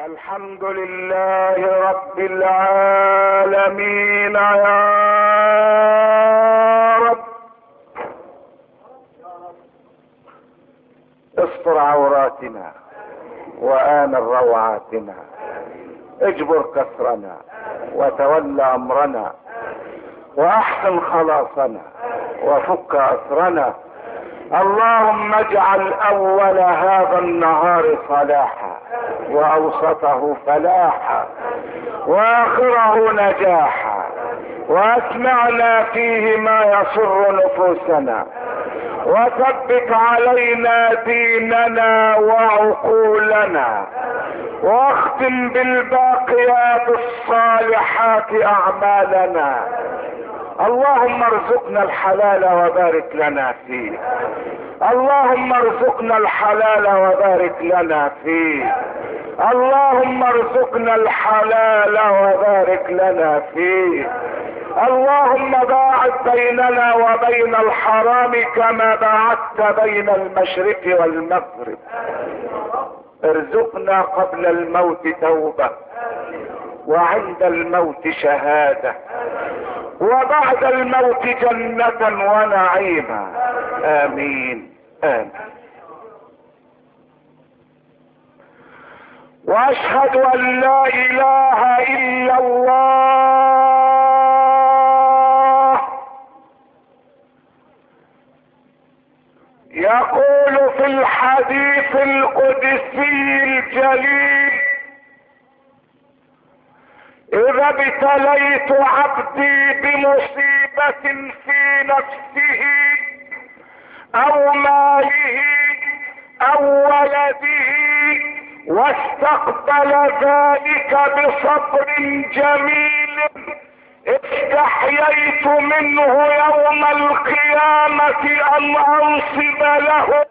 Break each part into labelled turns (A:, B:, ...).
A: الحمد لله رب العالمين يا رب. استر عوراتنا وآمن روعاتنا، اجبر كسرنا وتولى امرنا، واحسن خلاصنا وفك اسرنا. اللهم اجعل اول هذا النهار صلاحا، واوسطه فلاحا، واخره نجاحا، واسمعنا فيه ما يسر نفوسنا، وثبت علينا ديننا وعقولنا، واختم بالباقيات الصالحات اعمالنا. اللهم ارزقنا الحلال وبارك لنا فيه، اللهم ارزقنا الحلال وبارك لنا فيه، اللهم ارزقنا الحلال وبارك لنا فيه. اللهم باعد بيننا وبين الحرام كما باعدت بين المشرق والمغرب. ارزقنا قبل الموت توبة، وعند الموت شهادة، وبعد الموت جنة ونعيما. آمين آمين. واشهد ان لا اله الا الله. يقول في الحديث القدسي الجليل: اذا ابتليت عبدي بمصيبة في نفسه او ماله او ولده واستقبل ذلك بصبر جميل، استحييت منه يوم القيامة ان انصب له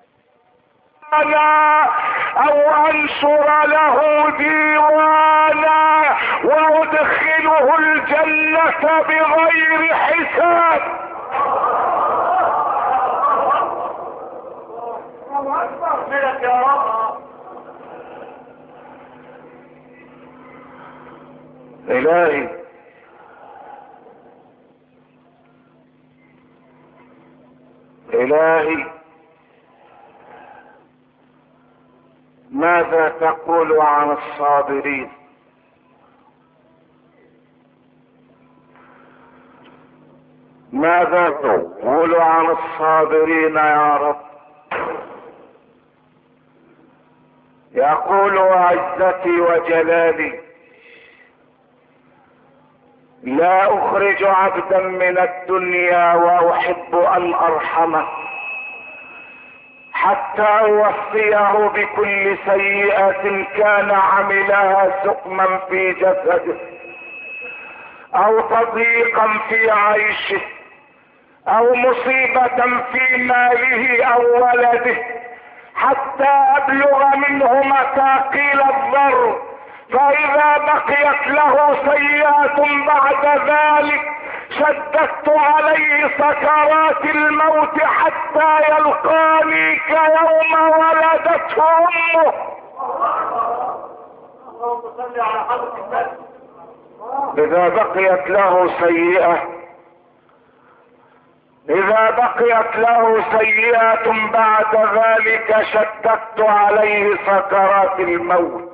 A: او انشر له ديوانا وادخله الجنة بغير حساب. يا رب. الهي الهي ماذا تقول عن الصابرين؟ ماذا تقول عن الصابرين يا رب؟ يقول عزتي وجلالي: لا اخرج عبدا من الدنيا واحب ان ارحمه حتى اوفيه بكل سيئة كان عملها سقما في جسده او تضييقا في عيشه او مصيبة في ماله او ولده، حتى ابلغ منه مثاقيل الضر، فاذا بقيت له سيئات بعد ذلك شددت عليه سكرات الموت حتى يلقاني كيوم ولدته امه. اللهم صل على حضرة النبي. اذا بقيت له سيئات بعد ذلك شددت عليه سكرات الموت،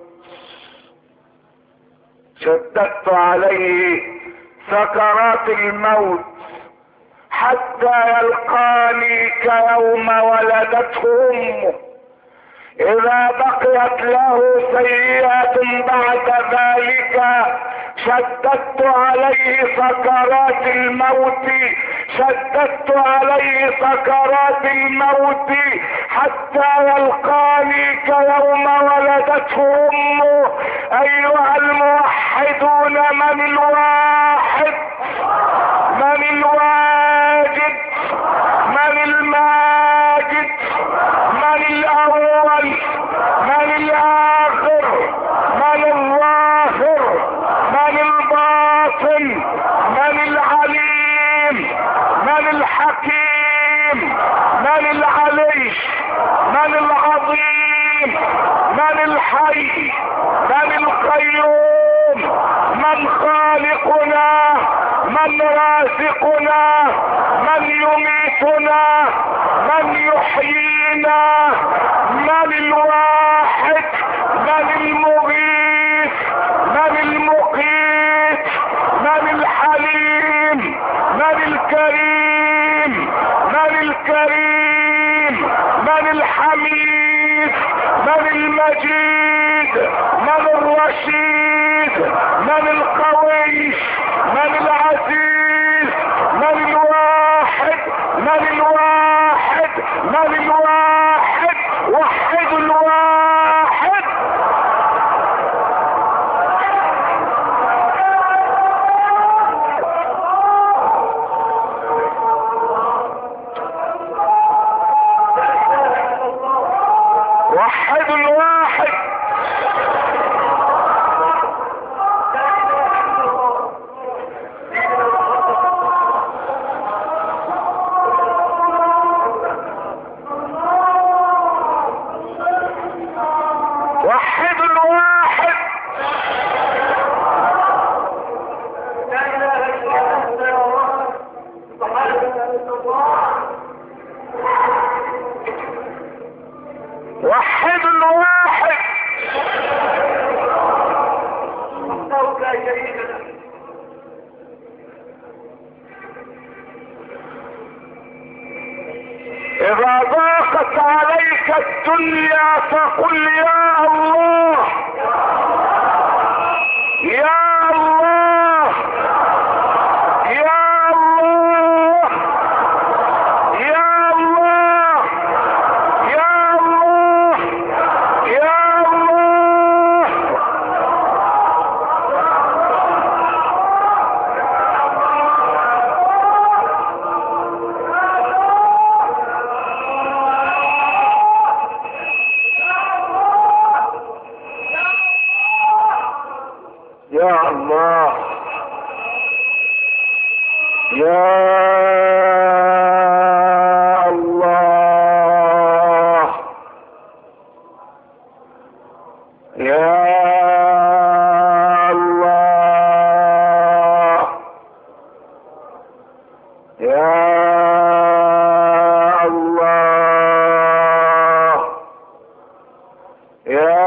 A: شددت عليه سكرات الموت حتى يلقاني كيوم ولدته امه. اذا بقيت له سيئات بعد ذلك شددت عليه سكرات الموت، شددت عليه سكرات الموت حتى يلقاني كيوم ولدته امه. ايها الموحدون، من الواحد؟ من الواجد؟ من الماجد؟ من الاول؟ من الاخر؟ من الظاهر؟ من الباطن؟ من العليم؟ من الحكيم؟ من العلي؟ من العظيم؟ من الحي؟ من
B: الكريم، من الحميد، من المجيد، من الرشيد، من القوي، من العزيز، من الواحد، من الواحد، من الواحد، وحد الواحد. وحد الواحد. وحد الواحد.
A: لا اله الا الله سبحانه الله.
B: وحد الواحد.
A: وحده لا شريك له.
B: إذا ضاقت عليك الدنيا فقل يا الله، يا الله، يا الله، يا الله، يا الله، يا الله. يا الله، يا الله، يا الله، يا الله، يا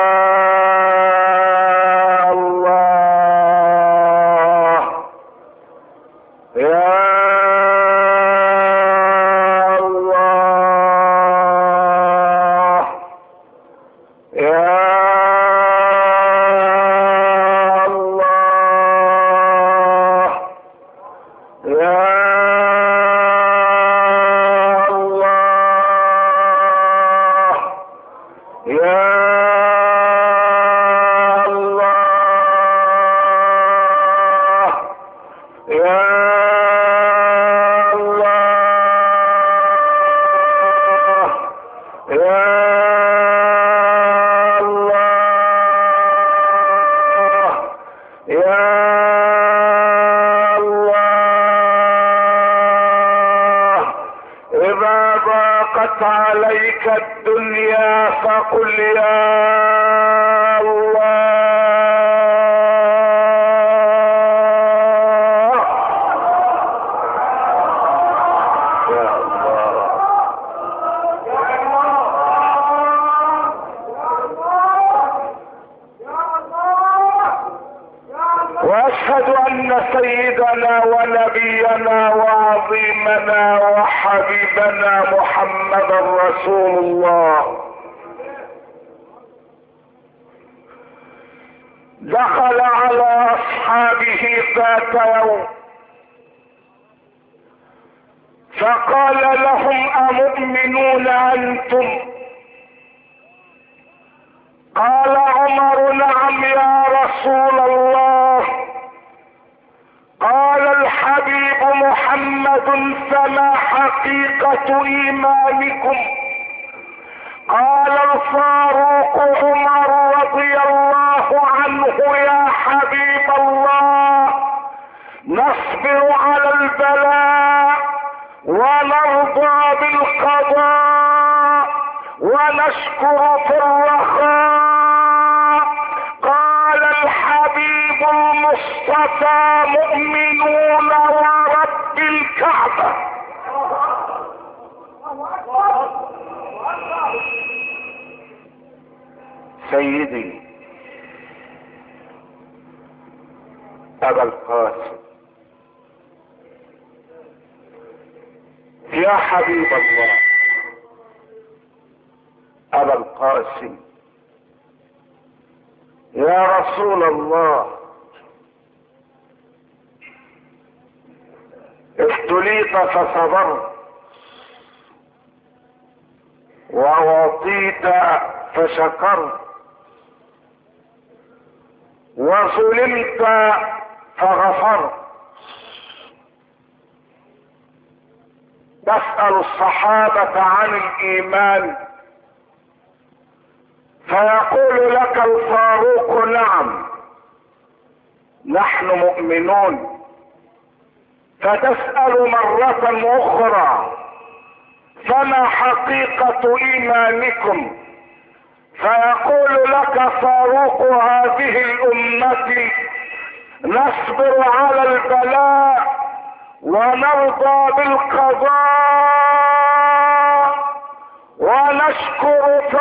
B: إذا ضاقت عليك الدنيا فقل يا الله، يا الله. واشهد ان سيدنا ونبينا وعظيمنا وحبيبنا محمد رسول الله دخل على اصحابه ذات يوم فقال لهم امؤمنون انتم؟ قال عمر نعم يا رسول الله. قال الحبيب محمد فما حقيقة ايمانكم؟ قال الفاروق عمر رضي الله عنه يا حبيب الله نصبر على البلاء ونرضى بالقضاء ونشكر في الرخاء. قال الحبيب المصطفى مؤمنون ورب الكعبة. سيدي أبا القاسم يا حبيب الله ابا القاسم، يا رسول الله، ابتليت فصبرت ووطيت فشكرت وظلمت فغفرت. تسأل الصحابة عن الإيمان فيقول لك الفاروق نعم نحن مؤمنون، فتسأل مرة أخرى فما حقيقة إيمانكم؟ فيقول لك فاروق هذه الأمة نصبر على البلاء ونرضى بالقضاء ونشكر في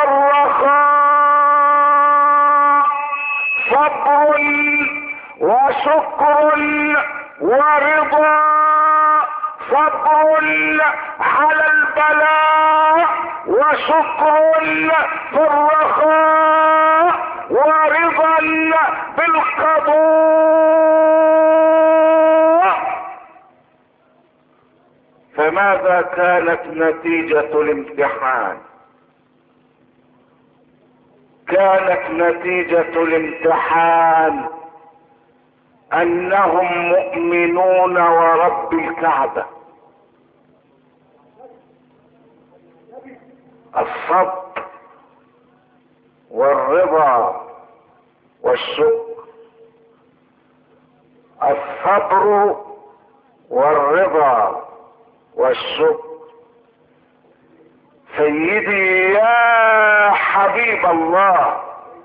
B: الرخاء، صبر وشكر ورضا، صبر على البلاء وشكر في الرخاء ورضا بالقضاء. فماذا كانت نتيجة الامتحان؟ كانت نتيجة الامتحان انهم مؤمنون ورب الكعبة. الصبر والرضا والشكر، الصبر والرضا والشكر. سيدي يا حبيب الله،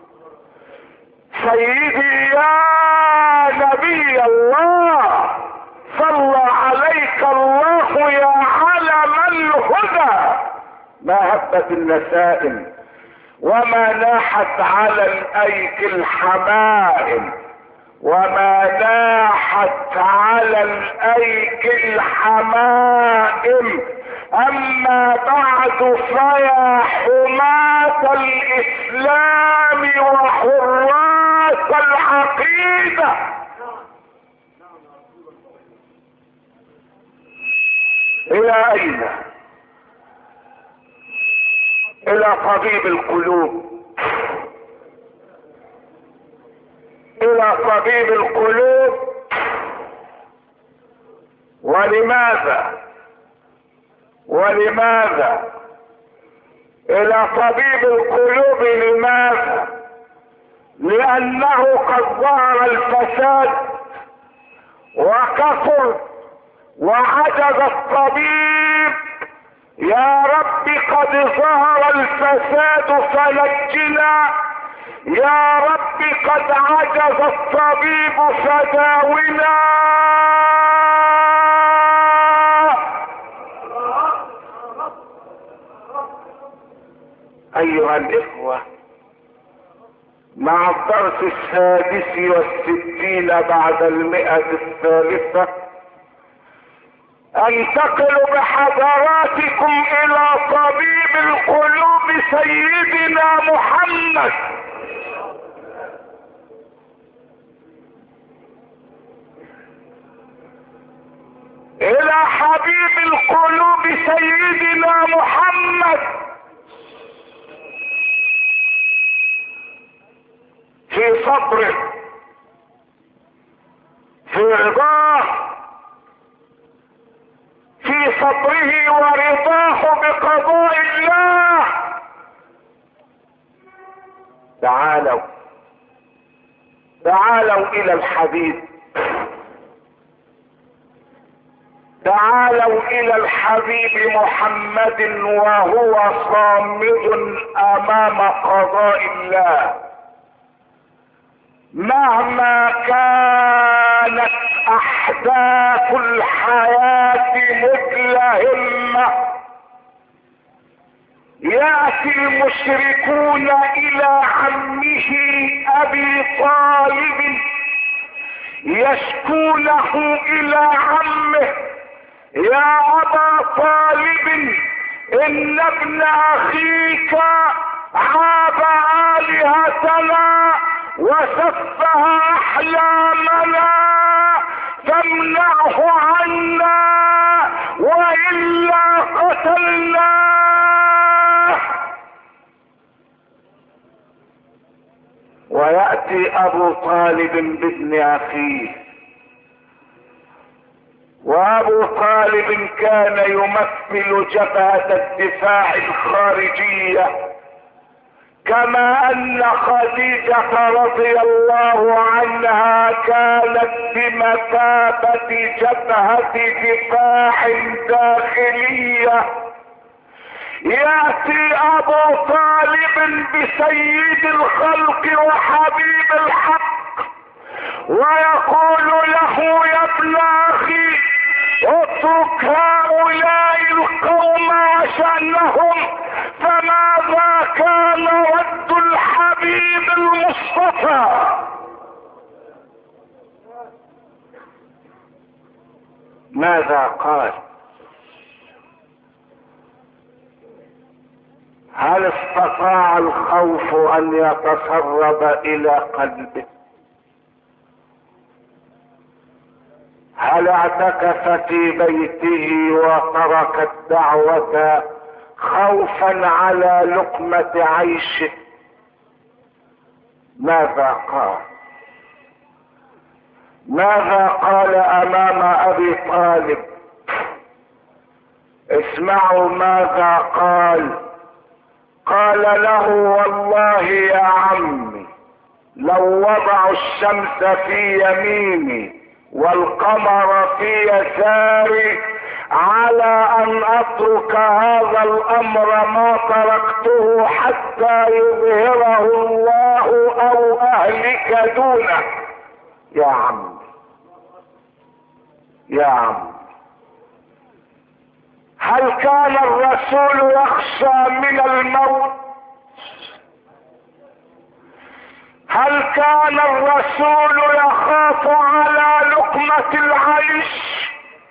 B: سيدي يا نبي الله، صلى عليك الله يا علم الهدى. ما هبت النسائم وما ناحت على الايك الحمائم، وما ناحت على الايك الحمائم. اما بعد فيا حماة الاسلام وحراس العقيدة، الى اين؟ الى طبيب القلوب، الى طبيب القلوب. ولماذا الى طبيب القلوب؟ لماذا؟ لانه قد ظهر الفساد وكثر وعجز الطبيب. يا رب قد ظهر الفساد فنجنا، يا رب قد عجز الطبيب فداونا. ايها الاخوة، مع الدرس 66 بعد 100 انتقل بحضراتكم الى طبيب القلوب سيدنا محمد، الى حبيب القلوب سيدنا محمد. في صبره، في رضاه، في صبره ورضاه بقضاء الله. تعالوا الى الحبيب، تعالوا الى الحبيب محمد وهو صامد امام قضاء الله. مهما كانت احداث الحياة مدلهمة، يأتي المشركون الى عمه ابي طالب يشكونه الى عمه، يا ابا طالب ان ابن اخيك عاب الهتنا وسفه احلامنا فامنعه عنا والا قتلناه. ويأتي ابو طالب بابن اخيه، وابو طالب كان يمثل جبهة الدفاع الخارجية، كما ان خديجة رضي الله عنها كانت بمثابة جبهة دفاع داخلية. يأتي ابو طالب بسيد الخلق وحبيب الحق ويقول له يا ابن اخي اترك هؤلاء القوم وشأنهم، فماذا كان رد الحبيب المصطفى؟ ماذا قال؟ هل استطاع الخوف ان يتسرب الى قلبه؟ هل اعتكف في بيته وترك الدعوة خوفا على لقمة عيشه؟ ماذا قال؟ ماذا قال امام ابي طالب؟ اسمعوا ماذا قال. قال له والله يا عمي لو وضعوا الشمس في يميني والقمر في يساري على ان اترك هذا الامر ما تركته حتى يظهره الله او اهلك دونه. يا عمي يا عمي، هل كان الرسول يخشى من الموت؟ هل كان الرسول يخاف على لقمة العيش؟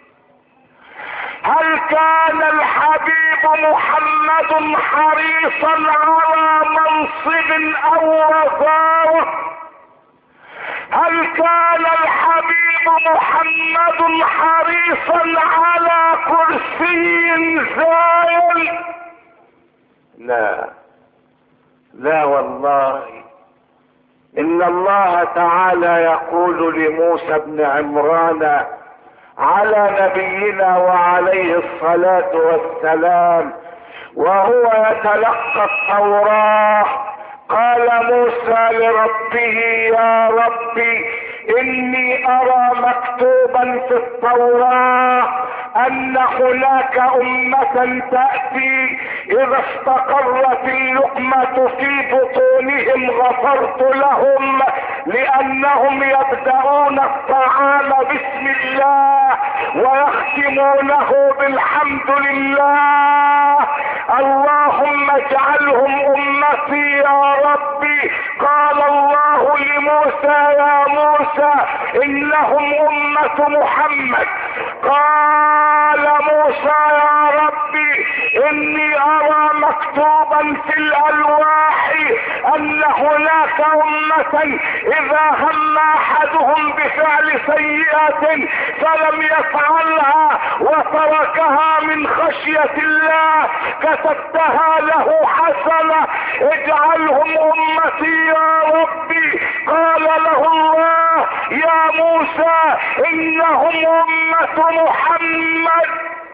B: هل كان الحبيب محمد حريصا على منصب او وزارة؟ هل كان الحبيب محمد حريصا على كرسي زائل؟ لا لا والله. ان الله تعالى يقول لموسى بن عمران على نبينا وعليه الصلاة والسلام وهو يتلقى التوراة، قال موسى لربه يا ربي اني ارى مكتوبا في التوراة ان هناك امة تأتي اذا استقرت اللقمة في بطونهم غفرت لهم لانهم يبدأون الطعام بسم الله ويختمونه بالحمد لله. اللهم اجعلهم امتي يا ربي. قال الله لموسى يا موسى انهم امة محمد. قال موسى يا ربي اني ارى مكتوبا في الالواح ان هناك امة اذا هم احدهم بفعل سيئة فلم يفعلها وتركها من خشية الله كتبتها له حسنة، اجعلهم امتي يا ربي. قال له الله يا موسى انهم امة محمد.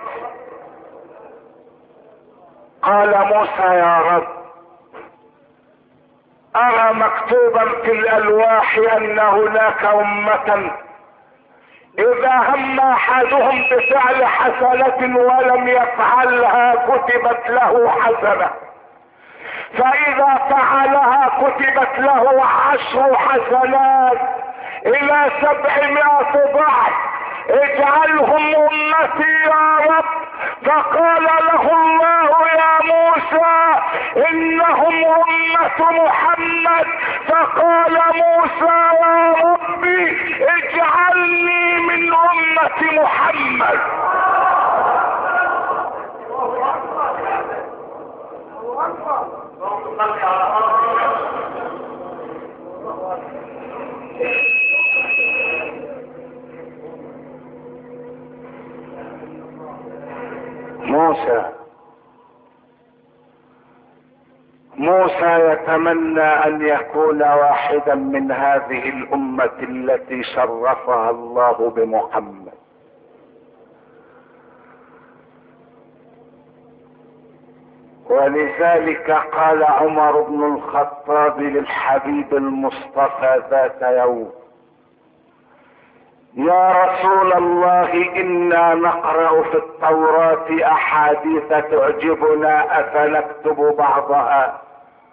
B: قال موسى يا رب ارى مكتوبا في الالواح ان هناك امة اذا هم احدهم بفعل حسنة ولم يفعلها كتبت له حسنة، فاذا فعلها كتبت له 10 حسنات الى 700 ضعف. اجعلهم امتي يا رب. فقال له الله يا موسى انهم امة محمد. فقال موسى يا ربي اجعلني من امة محمد. موسى يتمنى ان يكون واحدا من هذه الامة التي شرفها الله بمحمد. ولذلك قال عمر بن الخطاب للحبيب المصطفى ذات يوم: يا رسول الله، انا نقرأ في التوراة احاديث تعجبنا افنكتب بعضها؟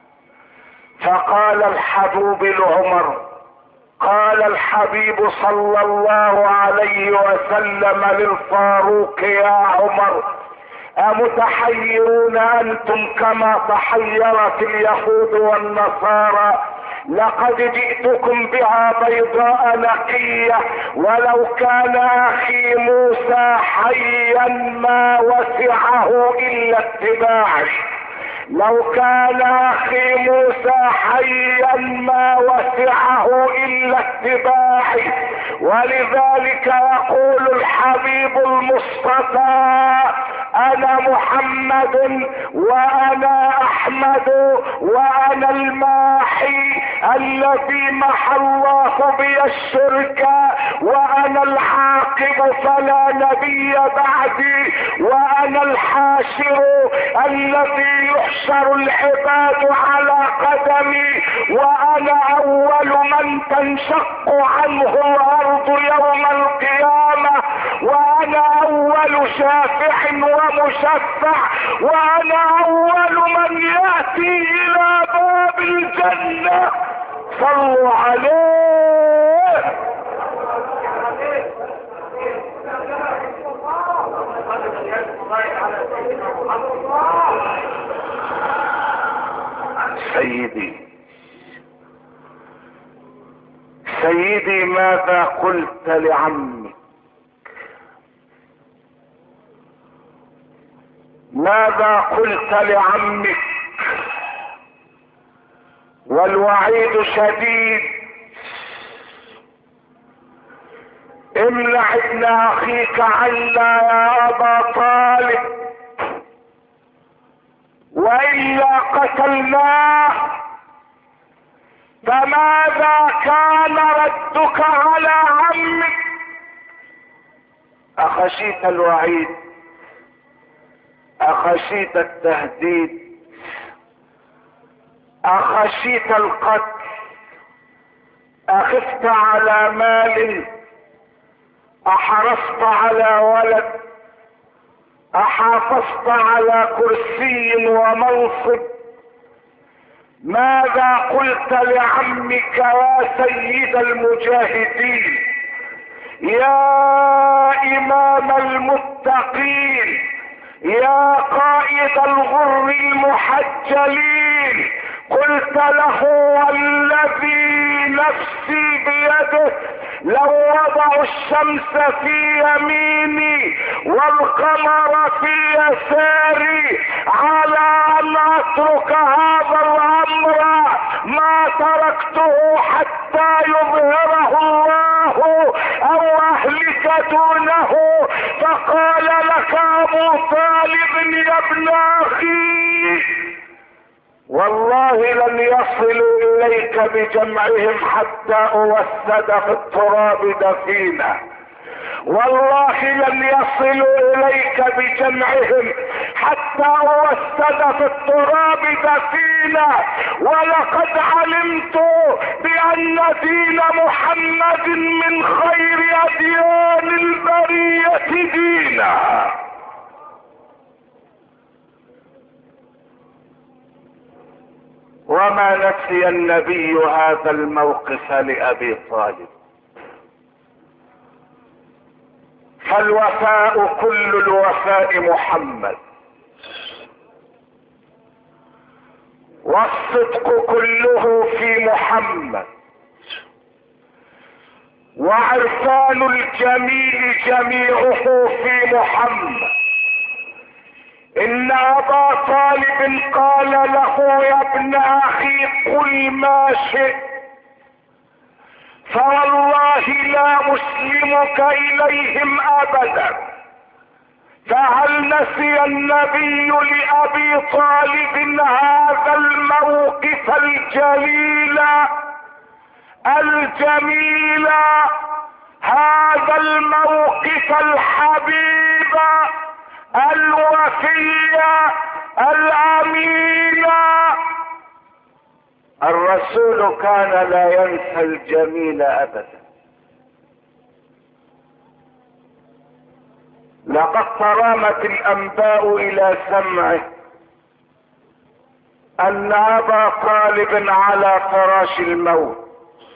B: فقال الحبيب لعمر، قال الحبيب صلى الله عليه وسلم للفاروق: يا عمر، امتحيرون انتم كما تحيرت اليهود والنصارى؟ لقد جئتكم بها بيضاء نقية، ولو كان اخي موسى حيا ما وسعه الا اتباعي. لو كان اخي موسى حيا ما وسعه الا اتباعي. ولذلك يقول الحبيب المصطفى: انا محمد وانا احمد وانا الماحي الذي محى الله بي الشرك، وانا العاقب فلا نبي بعدي، وانا الحاشر الذي يحشر العباد على قدمي، وانا اول من تنشق عنه الارض يوم القيامة، وانا اول شافع ومشفع، وانا اول من ياتي الى باب الجنة. صلوا عليه. سيدي ماذا قلت لعمك؟ ماذا قلت لعمك؟ والوعيد شديد. امنع ابن اخيك عنا يا ابا طالب، والا قتلناه. فماذا كان ردك على عمك؟ اخشيت الوعيد؟ اخشيت التهديد؟ اخشيت القتل؟ اخفت على مال؟ احرصت على ولد؟ احافظت على كرسي ومنصب؟ ماذا قلت لعمك يا سيد المجاهدين، يا امام المتقين، يا قائد الغر المحجلين؟ قلت له: والذي نفسي بيده لو وضعوا الشمس في يميني والقمر في يساري على ان اترك هذا الامر ما تركته حتى يظهره الله او اهلك دونه. فقال لك ابو طالب: يا ابن اخي، والله لن يصلوا اليك بجمعهم حتى اوسد في التراب دفينا. والله لن يصلوا اليك بجمعهم حتى اوسد في التراب دفينا. ولقد علمت بان دين محمد من خير اديان البرية دينا. وما نسي النبي هذا الموقف لأبي طالب. فالوفاء كل الوفاء محمد، والصدق كله في محمد، وعرفان الجميل جميعه في محمد. ان ابا طالب قال له يا ابن اخي قل ما شئت فوالله لا مسلمك اليهم ابدا. فهل نسي النبي لابي طالب هذا الموقف الجليل الجميل، هذا الموقف الحبيب الوفي الامين؟ الرسول كان لا ينسى الجميل ابدا. لقد ترامت الانباء الى سمعه ان ابا طالب على فراش الموت،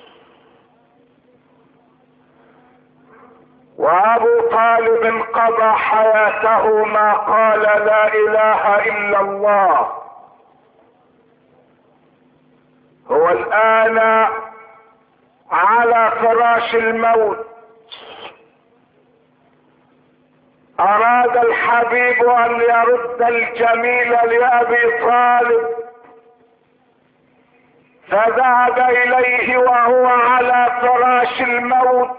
B: وابو طالب قضى حياته ما قال لا اله الا الله. هو الان على فراش الموت. اراد الحبيب ان يرد الجميل لابي طالب، فذهب اليه وهو على فراش الموت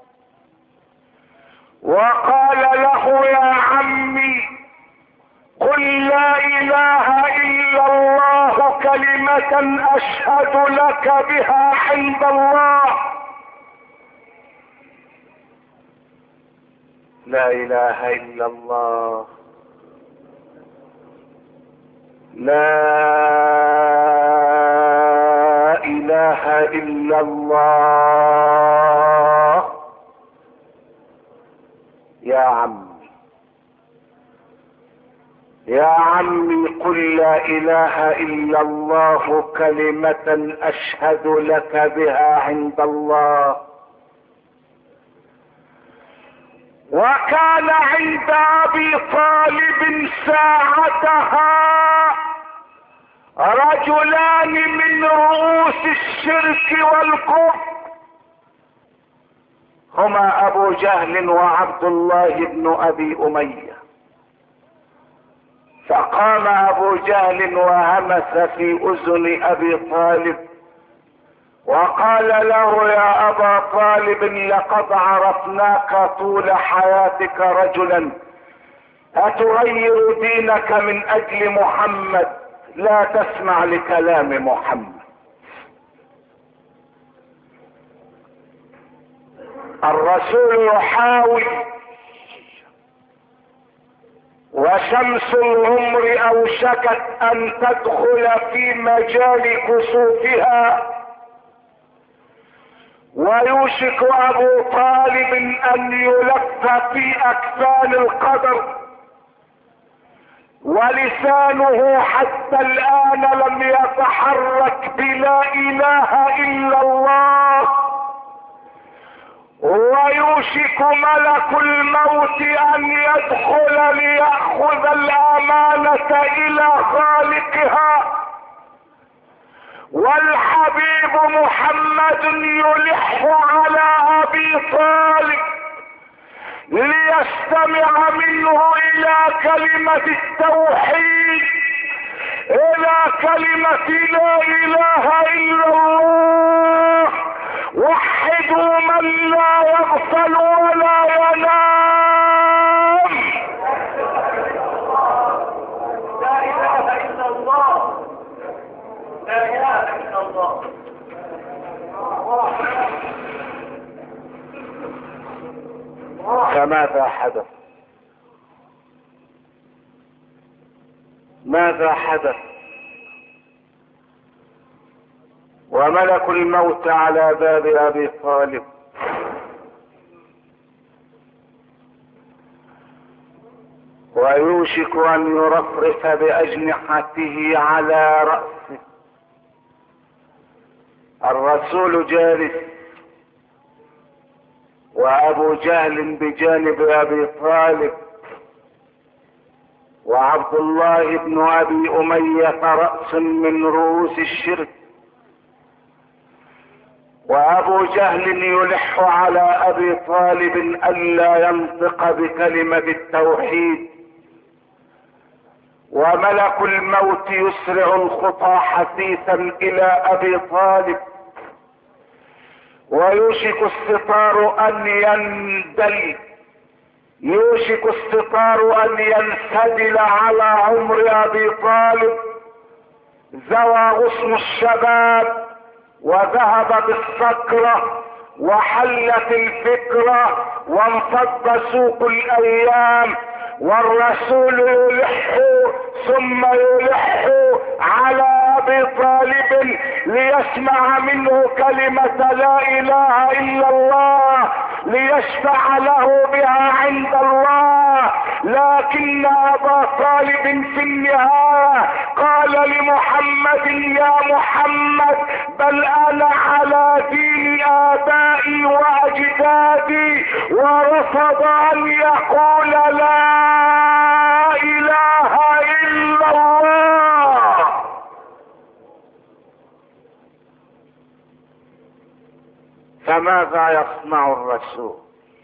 B: وقال له يا عمي قل لا اله الا الله كلمة اشهد لك بها عند الله. لا اله الا الله، لا اله الا الله. يا عمي يا عمي قل لا اله الا الله كلمة اشهد لك بها عند الله. وكان عند ابي طالب ساعتها رجلان من رؤوس الشرك والكفر، هما ابو جهل وعبد الله بن ابي امية. فقام ابو جهل وهمس في اذن ابي طالب وقال له يا ابا طالب لقد عرفناك طول حياتك رجلا اتغير دينك من اجل محمد، لا تسمع لكلام محمد. الرسول يحاول وشمس العمر اوشكت ان تدخل في مجال كسوفها، ويوشك ابو طالب ان يلف في اكفان القدر، ولسانه حتى الان لم يتحرك بلا اله الا الله. ويوشك ملك الموت ان يدخل ليأخذ الامانة الى خالقها، والحبيب محمد يلح على ابي طالب ليستمع منه الى كلمة التوحيد، الى كلمة لا اله الا الله. وحدوا من لا يغفل ولا ينام.
A: لا اله الا الله، لا اله الا الله.
B: فماذا حدث؟ ماذا حدث؟ وملك الموت على باب ابي طالب، ويوشك ان يرفرف باجنحته على رأسه. الرسول جالس وابو جهل بجانب ابي طالب، وعبد الله بن ابي امية رأس من رؤوس الشرك، وابو جهل يلح على ابي طالب الا ينطق بكلمة التوحيد، وملك الموت يسرع الخطى حثيثا الى ابي طالب، ويوشك الستار ان يندل، يوشك الستار ان ينسدل على عمر ابي طالب. زوى غصن الشباب وذهب بالسكرة وحلت الفكرة وانفض سوق الايام، والرسول يلح ثم يلح على ابي طالب ليسمع منه كلمة لا اله الا الله ليشفع له بها عند الله. لكن ابا طالب في النهاية قال لمحمد: يا محمد، بل انا على دين ابائي واجدادي، ورفض ان يقول لا اله الا الله. فماذا يصنع الرسول؟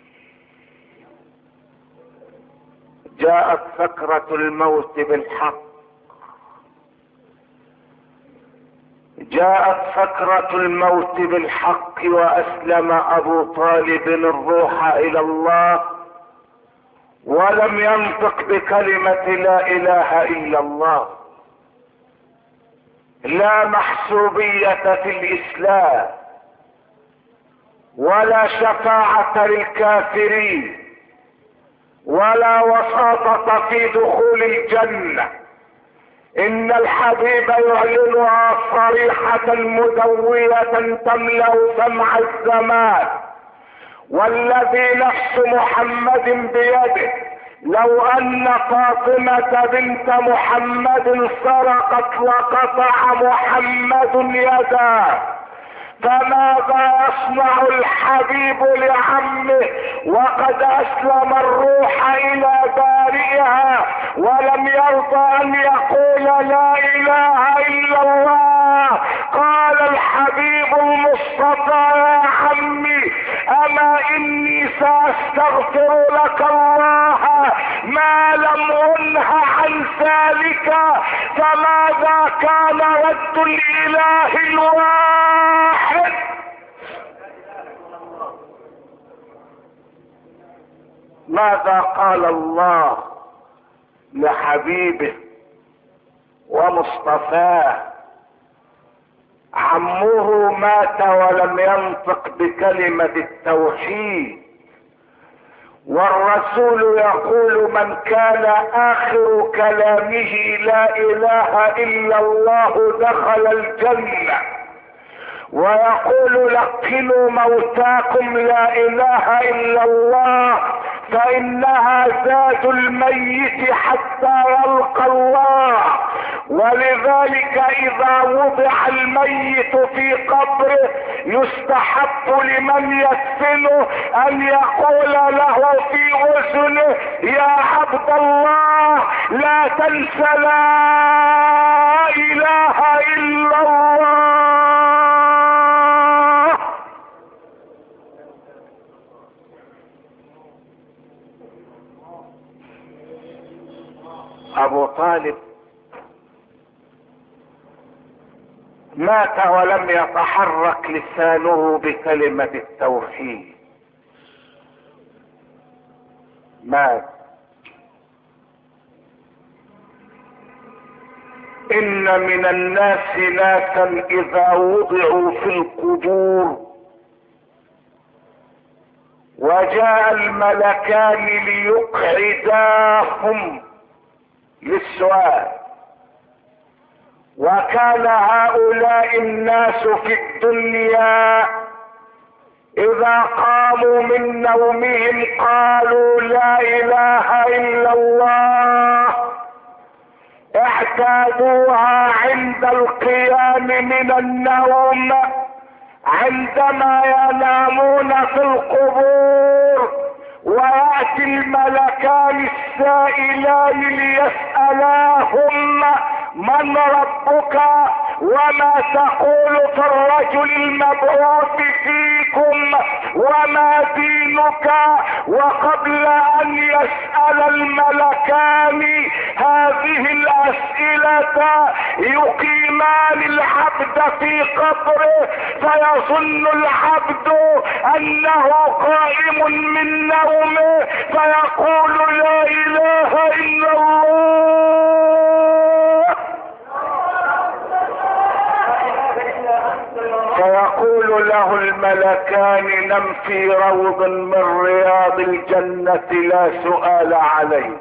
B: جاءت سكرة الموت بالحق، جاءت سكرة الموت بالحق، واسلم ابو طالب الروح الى الله، ولم ينطق بكلمة لا اله الا الله. لا محسوبية في الاسلام، ولا شفاعة للكافرين، ولا وساطة في دخول الجنة. ان الحبيب يعلنها صريحة مدوية تملأ سمع الزمان. والذي نفس محمد بيده، لو ان فاطمة بنت محمد سرقت لقطع محمد يداه. فماذا يصنع الحبيب لعمه وقد اسلم الروح الى بارئها ولم يرضى ان يقول لا اله الا الله؟ قال الحبيب المصطفى: يا عمي، اما اني ساستغفر لك الله ما لم انه عن ذلك. فماذا كان رد الاله الواحد؟ ماذا قال الله لحبيبه ومصطفاه؟ عمه مات ولم ينطق بكلمة التوحيد، والرسول يقول: من كان اخر كلامه لا اله الا الله دخل الجنة. ويقول: لقنوا موتاكم لا اله الا الله، فانها زاد الميت حتى يلقى الله. ولذلك اذا وضع الميت في قبره يستحب لمن يدفنه ان يقول له في اذنه: يا عبد الله، لا تنس لا اله الا الله. ابو طالب مات ولم يتحرك لسانه بكلمة التوحيد. مات. ان من الناس ناسا اذا وضعوا في القبور وجاء الملكان ليقعداهم للسؤال، وكان هؤلاء الناس في الدنيا اذا قاموا من نومهم قالوا لا اله الا الله، اعتادوها عند القيام من النوم عندما ينامون في القبور. ويأتي الملكان السائلان ليسألاهم: من ربك وما تقول في الرجل المبعوث فيكم وما دينك؟ وقبل ان يسأل الملكان هذه الاسئلة يقيمان العبد في قبره، فيظن العبد انه قائم من نومه فيقول لا اله الا الله، فيقول له الملكان نم في روض من رياض الجنة لا سؤال عليه.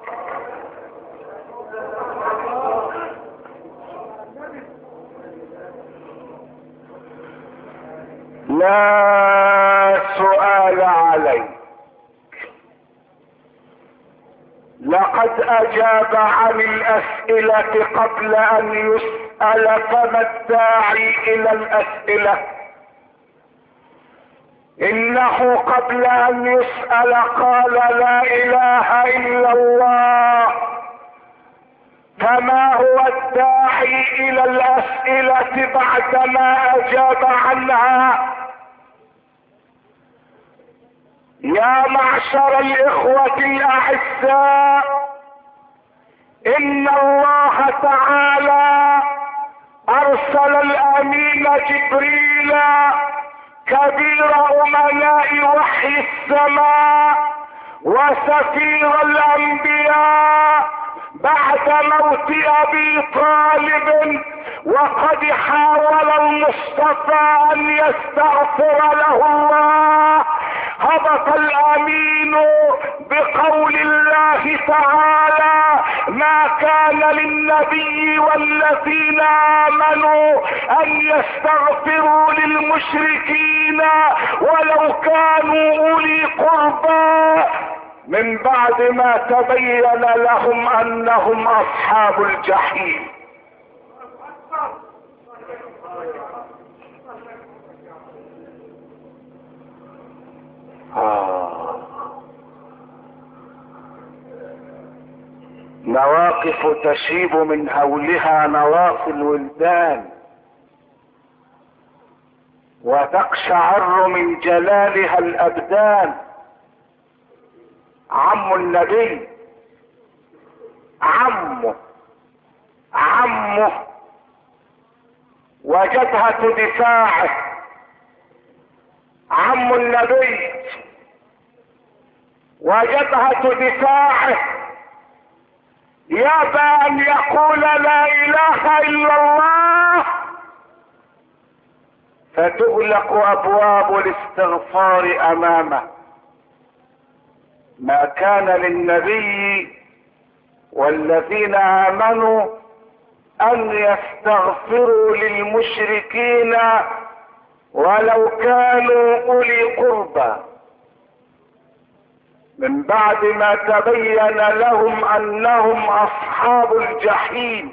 B: لا سؤال عليه. لقد اجاب عن الاسئلة قبل ان يسأل، فما الداعي الى الاسئلة؟ انه قبل ان يسأل قال لا اله الا الله، فما هو الداعي الى الاسئلة بعدما اجاب عنها؟ يا معشر الاخوة الاعزاء، ان الله تعالى ارسل الامين جبريل كبير امناء وحي السماء وسفير الانبياء بعد موت ابي طالب، وقد حاول المصطفى ان يستغفر له الله. هبط الامين بقول الله تعالى: ما كان للنبي والذين امنوا ان يستغفروا للمشركين ولو كانوا اولي قربى من بعد ما تبين لهم انهم اصحاب الجحيم. مواقف تشيب من هولها نواصي الولدان، وتقشعر من جلالها الابدان. عم النبي، عمه وجبهة دفاعه، عم النبي وجبهة دفاعه يابى ان يقول لا اله الا الله، فتغلق ابواب الاستغفار امامه. ما كان للنبي والذين امنوا ان يستغفروا للمشركين ولو كانوا اولي قربى من بعد ما تبين لهم انهم اصحاب الجحيم.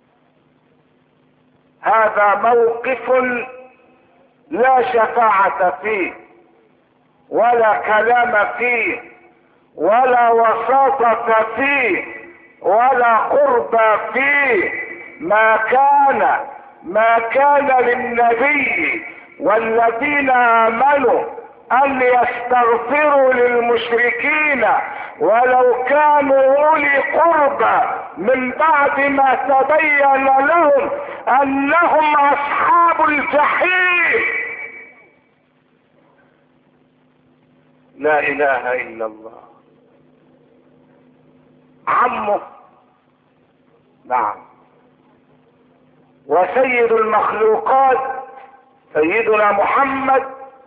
B: هذا موقف لا شفاعة فيه ولا كلام فيه ولا وساطة فيه ولا قربى فيه. ما كان للنبي والذين آمنوا أن يستغفروا للمشركين ولو كانوا أولي قربى من بعد ما تبين لهم أنهم أصحاب الجحيم. لا إله إلا الله. عمه، نعم، وسيد المخلوقات سيدنا محمد،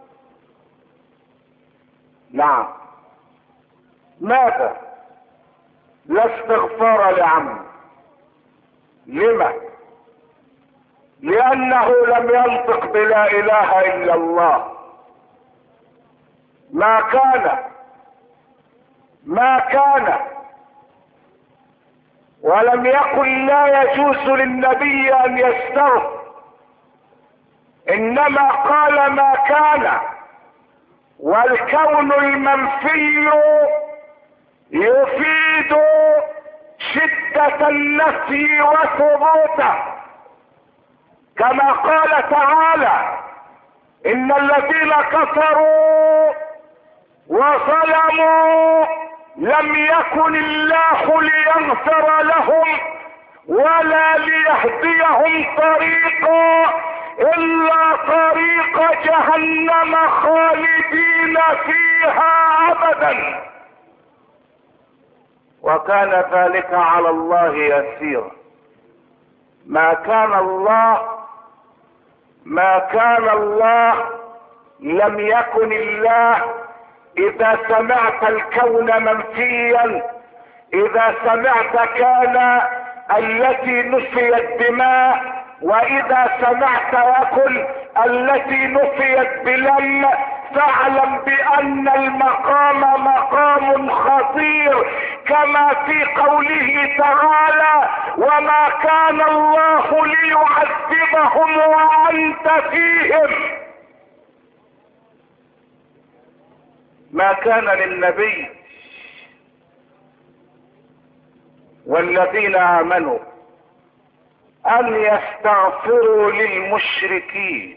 B: نعم، ماذا؟ لا استغفار لعمه. لما؟ لأنه لم ينطق بلا إله إلا الله. ما كان ولم يقل لا يجوز للنبي أن يستغفر، إنما قال ما كان. والكون المنفي يفيد شدة النفي وثبوته، كما قال تعالى: إن الذين كفروا وظلموا لم يكن الله ليغفر لهم ولا ليهديهم طريقا الا طريق جهنم خالدين فيها ابدا. وكان ذلك على الله يسيرا. ما كان الله لم يكن الله. اذا سمعت الكون منفيا، اذا سمعت كان التي نفيت دماء، واذا سمعت يكن التي نفيت بلم، فاعلم بان المقام مقام خطير، كما في قوله تعالى: وما كان الله ليعذبهم وانت فيهم. ما كان للنبي والذين امنوا ان يستغفروا للمشركين،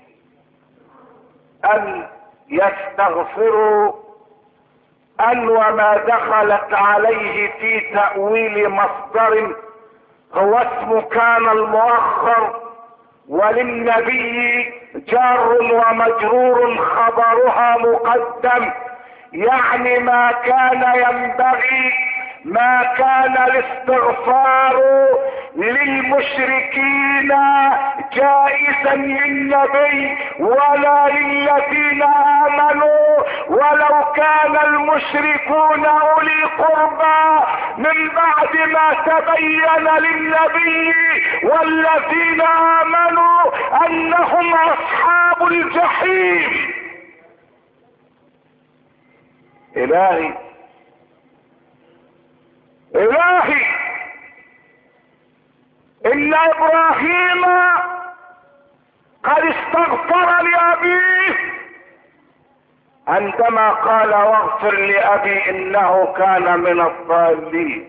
B: ان يستغفروا ان وما دخلت عليه في تأويل مصدر هو اسم كان المؤخر، وللنبي جار ومجرور خبرها مقدم، يعني ما كان ينبغي، ما كان الاستغفار للمشركين جائزا للنبي ولا للذين امنوا، ولو كان المشركون اولي قربى من بعد ما تبين للنبي والذين امنوا انهم اصحاب الجحيم. الهي ان ابراهيم قد استغفر لابيه عندما قال: واغفر لابي انه كان من الضالين.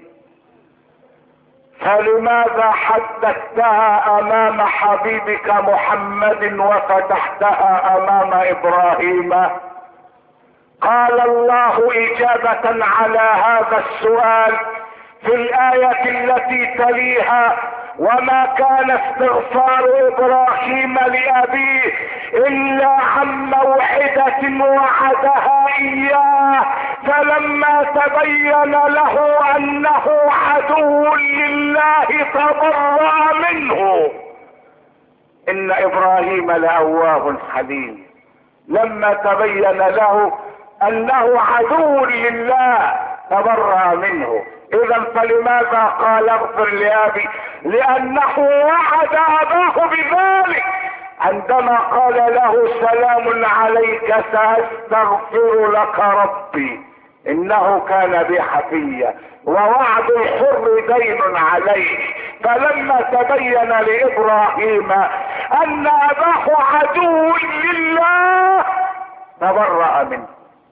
B: فلماذا حدثتها امام حبيبك محمد وفتحتها امام ابراهيم؟ قال الله اجابة على هذا السؤال في الآية التي تليها: وما كان استغفار ابراهيم لابيه الا عن موعدة وعدها اياه، فلما تبين له انه عدو لله تبرأ منه. ان ابراهيم لأواه حليم. لما تبين له انه عدو لله تبرأ منه. اذا فلماذا قال اغفر لابي؟ لانه وعد اباه بذلك عندما قال له: سلام عليك ساستغفر لك ربي انه كان بي حفيا. ووعد الحر دين عليه. فلما تبين لابراهيم ان اباه عدو لله تبرأ منه.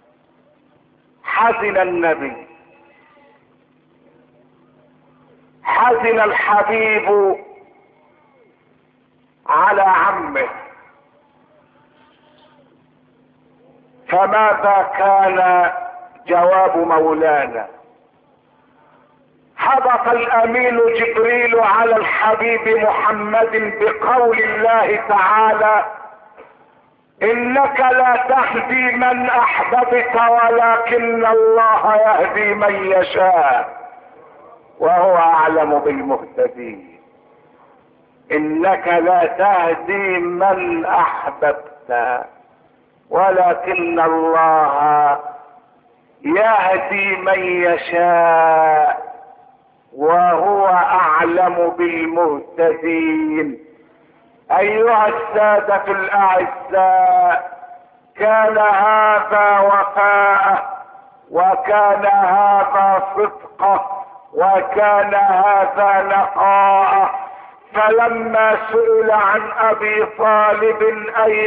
B: حزن النبي، حزن الحبيب على عمه. فماذا كان جواب مولانا؟ هبط الامين جبريل على الحبيب محمد بقول الله تعالى: انك لا تهدي من احببت ولكن الله يهدي من يشاء وهو اعلم بالمهتدين. انك لا تهدي من احببت ولكن الله يهدي من يشاء وهو اعلم بالمهتدين. ايها السادة الاعزاء، كان هذا وفاء، وكان هذا صدقه، وكان هذا نقاء. فلما سئل عن ابي طالب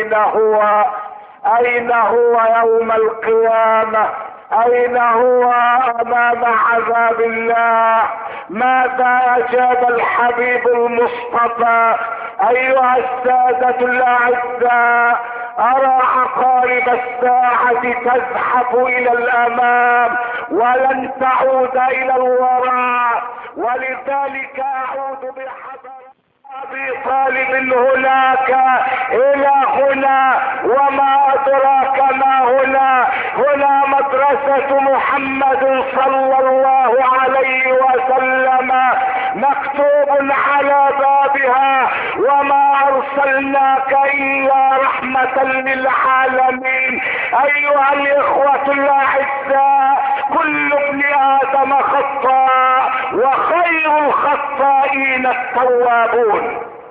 B: اين هو يوم القيامة، اين هو امام عذاب الله، ماذا اجاب الحبيب المصطفى؟ ايها السادة الاعزاء، ارى عقارب الساعة تزحف الى الامام ولن تعود الى الوراء. ولذلك اعود بحضر ابي طالب هناك الى هنا. وما ادراك ما هنا؟ هنا مدرسة محمد صلى الله عليه وسلم، مكتوب على بابها: وما ارسلناك الا رحمة للعالمين. ايها الاخوة الاعزاء، كل ابن ادم خطاء، وخير الخطائين التوابون.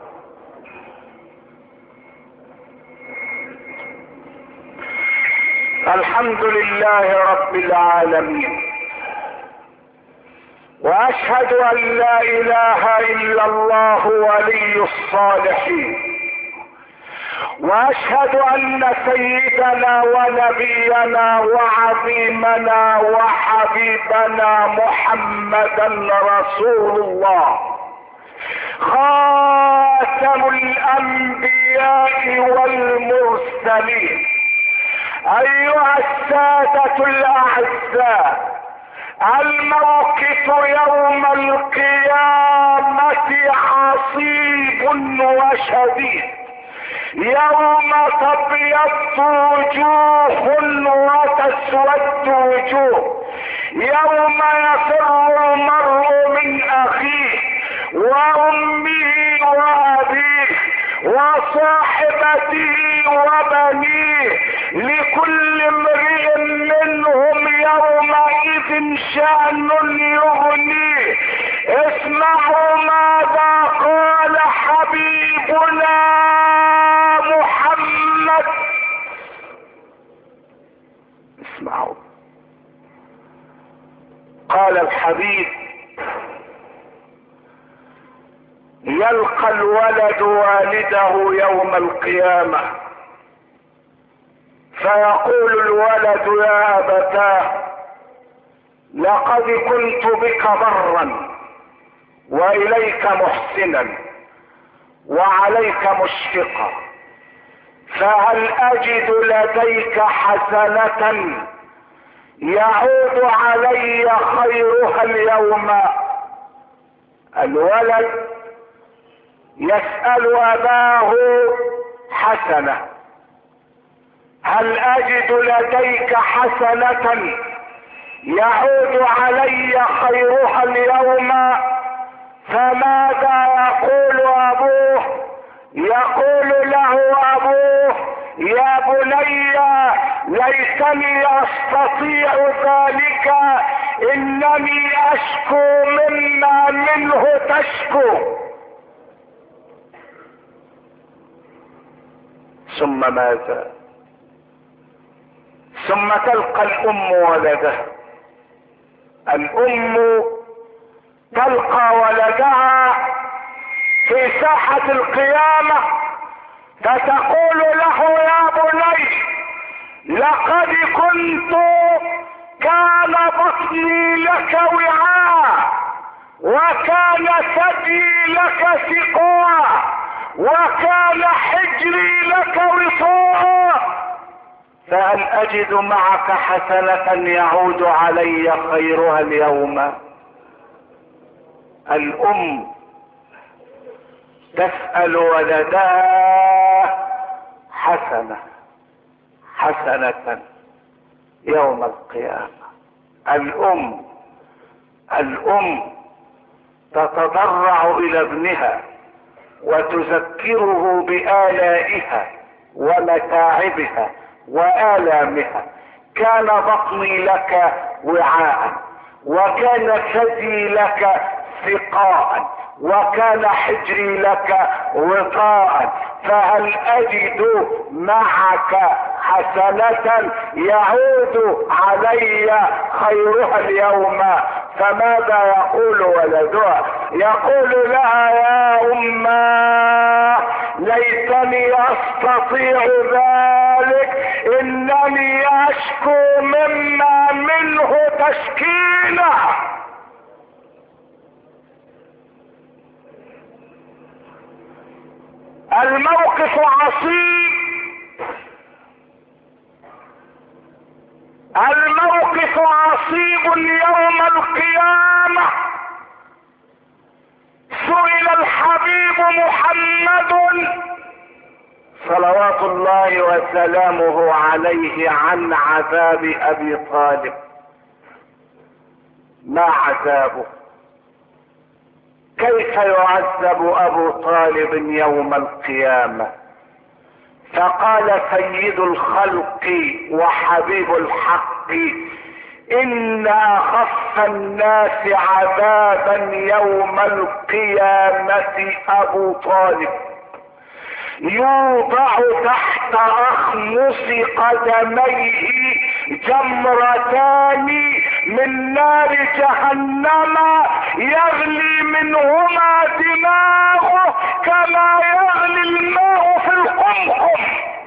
B: الحمد لله رب العالمين، واشهد ان لا اله الا الله ولي الصالحين، واشهد ان سيدنا ونبينا وعظيمنا وحبيبنا محمدا رسول الله، خاتم الانبياء والمرسلين. ايها السادة الاعزاء، الموقف يوم القيامة عصيب وشديد، يوم تبيض وجوه وتسود وجوه، يوم يفر المرء من اخيه وامه وابيه وصاحبته وبنيه، لكل امرئ منهم يومئذ شأن يغنيه. اسمعوا ماذا قال حبيبنا محمد، اسمعوا. قال الحبيب: يلقى الولد والده يوم القيامة فيقول الولد: يا أبتاه، لقد كنت بك برا وإليك محسنا وعليك مشفقا، فهل أجد لديك حسنة يعود علي خيرها اليوم؟ الولد يسأل أباه: حسنة، هل أجد لديك حسنة يعود علي خيرها اليوم؟ فماذا يقول أبوه؟ يقول له أبوه: يا بني، ليتني أستطيع ذلك، إنني أشكو مما منه تشكو. ثم ماذا؟ ثم تلقى الام ولدها. الام تلقى ولدها في ساحة القيامة فتقول له: يا بني، لقد كان بطني لك وعاء، وكان ثدي لك سقاء، وكان حجري لك وصاء، فهل اجد معك حسنة يعود علي خيرها اليوم؟ الام تسأل ولدها: حسنة يوم القيامة. الام تتضرع الى ابنها وتذكره بآلائها ومتاعبها وآلامها. كان بطني لك وعاء، وكان ثدي لك سقاء، وكان حجري لك وطاء، فهل أجد معك حسنة يعود علي خيرها اليوم؟ فماذا يقول ولدها؟ يقول لها: يا أماه، ليتني أستطيع ذلك، إنني أشكو مما منه تشكينا. الموقف عصيب الموقف عصيب يوم القيامة. سئل الحبيب محمد صلوات الله وسلامه عليه عن عذاب ابي طالب. ما عذابه؟ كيف يعذب ابو طالب يوم القيامة؟ فقال سيد الخلق وحبيب الحق: ان اخف الناس عذابا يوم القيامة ابو طالب، يوضع تحت اخمص قدميه جمرتان من نار جهنم يغلي منهما دماغه كما يغلي الماء في القمقم.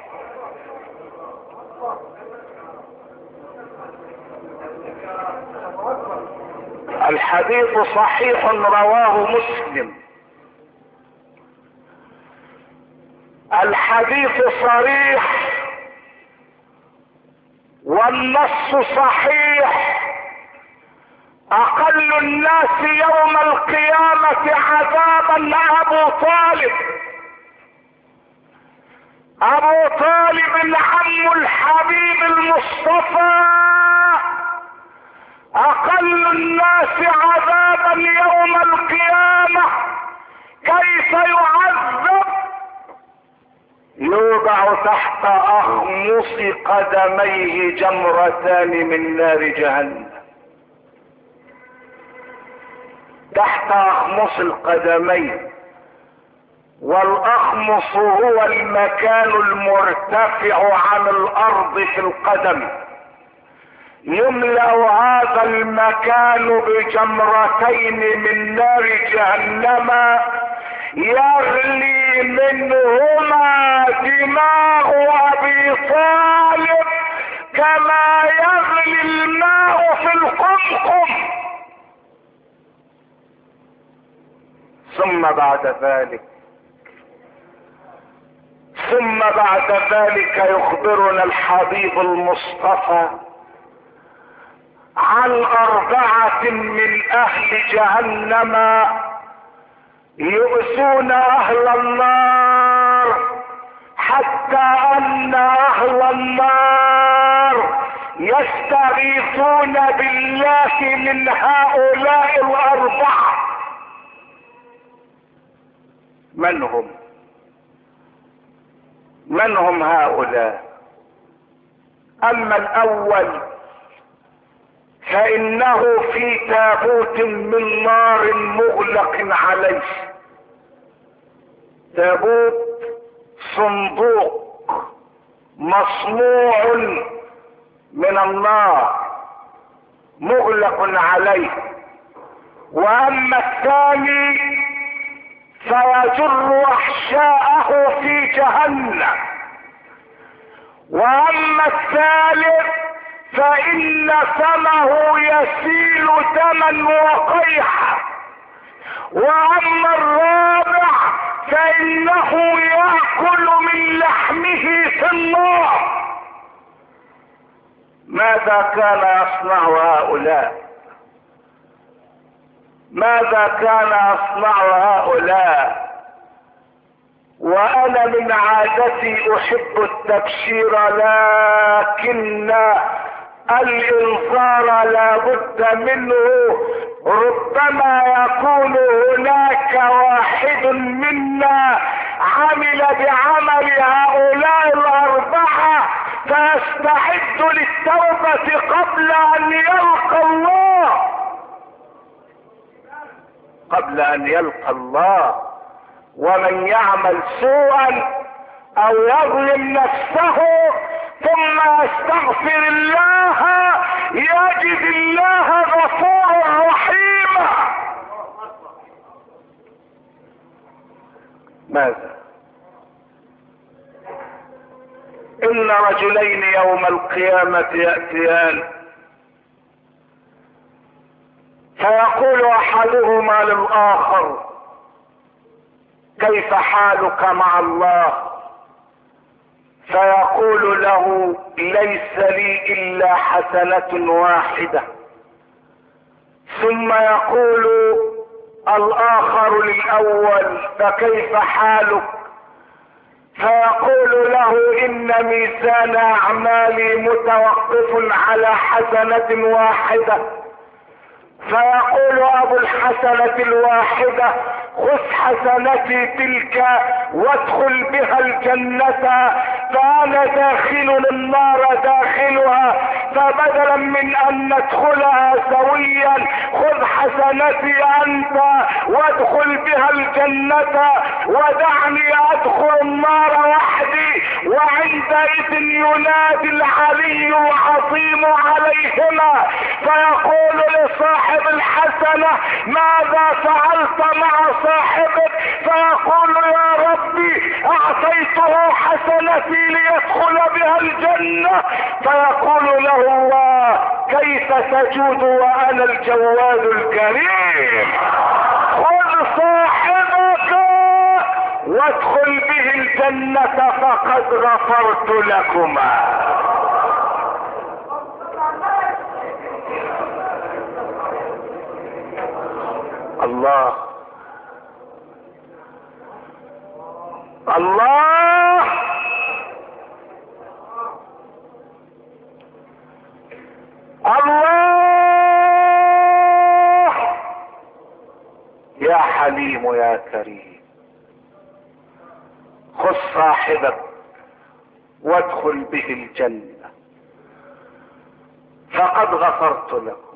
B: الحديث صحيح رواه مسلم. الحديث صريح والنص صحيح. اقل الناس يوم القيامة عذابا ابو طالب. ابو طالب عم الحبيب المصطفى اقل الناس عذابا يوم القيامة. كيف يعذب؟ يوضع تحت اخمص قدميه جمرتان من نار جهنم. تحت اخمص القدمين، والاخمص هو المكان المرتفع عن الارض في القدم. يملأ هذا المكان بجمرتين من نار جهنم يغلي منهما دماغ ابي طالب كما يغلي الماء في القمقم. ثم بعد ذلك يخبرنا الحبيب المصطفى عن 4 من اهل جهنم يؤذون اهل النار، حتى ان اهل النار يستغيثون بالله من هؤلاء 4. من هم هؤلاء؟ اما الاول فانه في تابوت من نار مغلق عليه. تابوت صندوق مصنوع من النار مغلق عليه. واما الثاني فيجر احشاءه في جهنم. واما الثالث فان فمه يسيل دما وقيحا. واما الرابع فانه ياكل من لحمه في النار. ماذا كان يصنع هؤلاء؟ ماذا كان يصنع هؤلاء؟ وانا من عادتي احب التبشير، لكن الانذار لا بد منه. ربما يكون هناك واحد منا عمل بعمل هؤلاء 4 فيستعد للتوبة قبل ان يلقى الله. ومن يعمل سوءا او يظلم نفسه ثم يستغفر الله يجد الله غفورا رحيما. ماذا؟ ان رجلين يوم القيامة يأتيان فيقول احدهما للاخر: كيف حالك مع الله؟ فيقول له ليس لي الا حسنة واحدة. ثم يقول الاخر للاول فكيف حالك؟ فيقول له ان ميزان اعمالي متوقف على حسنة واحدة. فيقول ابو الحسنة الواحدة خذ حسنتي تلك وادخل بها الجنة، فانا داخل النار داخلها، فبدلا من ان ندخلها سويا خذ حسنتي انت وادخل بها الجنة ودعني ادخل النار وحدي. وعندئذ ينادي العلي العظيم عليهما فيقول لصاحب الحسنة ماذا فعلت مع صاحبك؟ فيقول يا ربي اعطيته حسنتي ليدخل بها الجنة. فيقول له الله كيف تجود وانا الجواد الكريم؟ خذ صاحبك وادخل به الجنة فقد غفرت لكما. الله الله الله يا حليم يا كريم. خذ صاحبك وادخل به الجنة فقد غفرت لكم.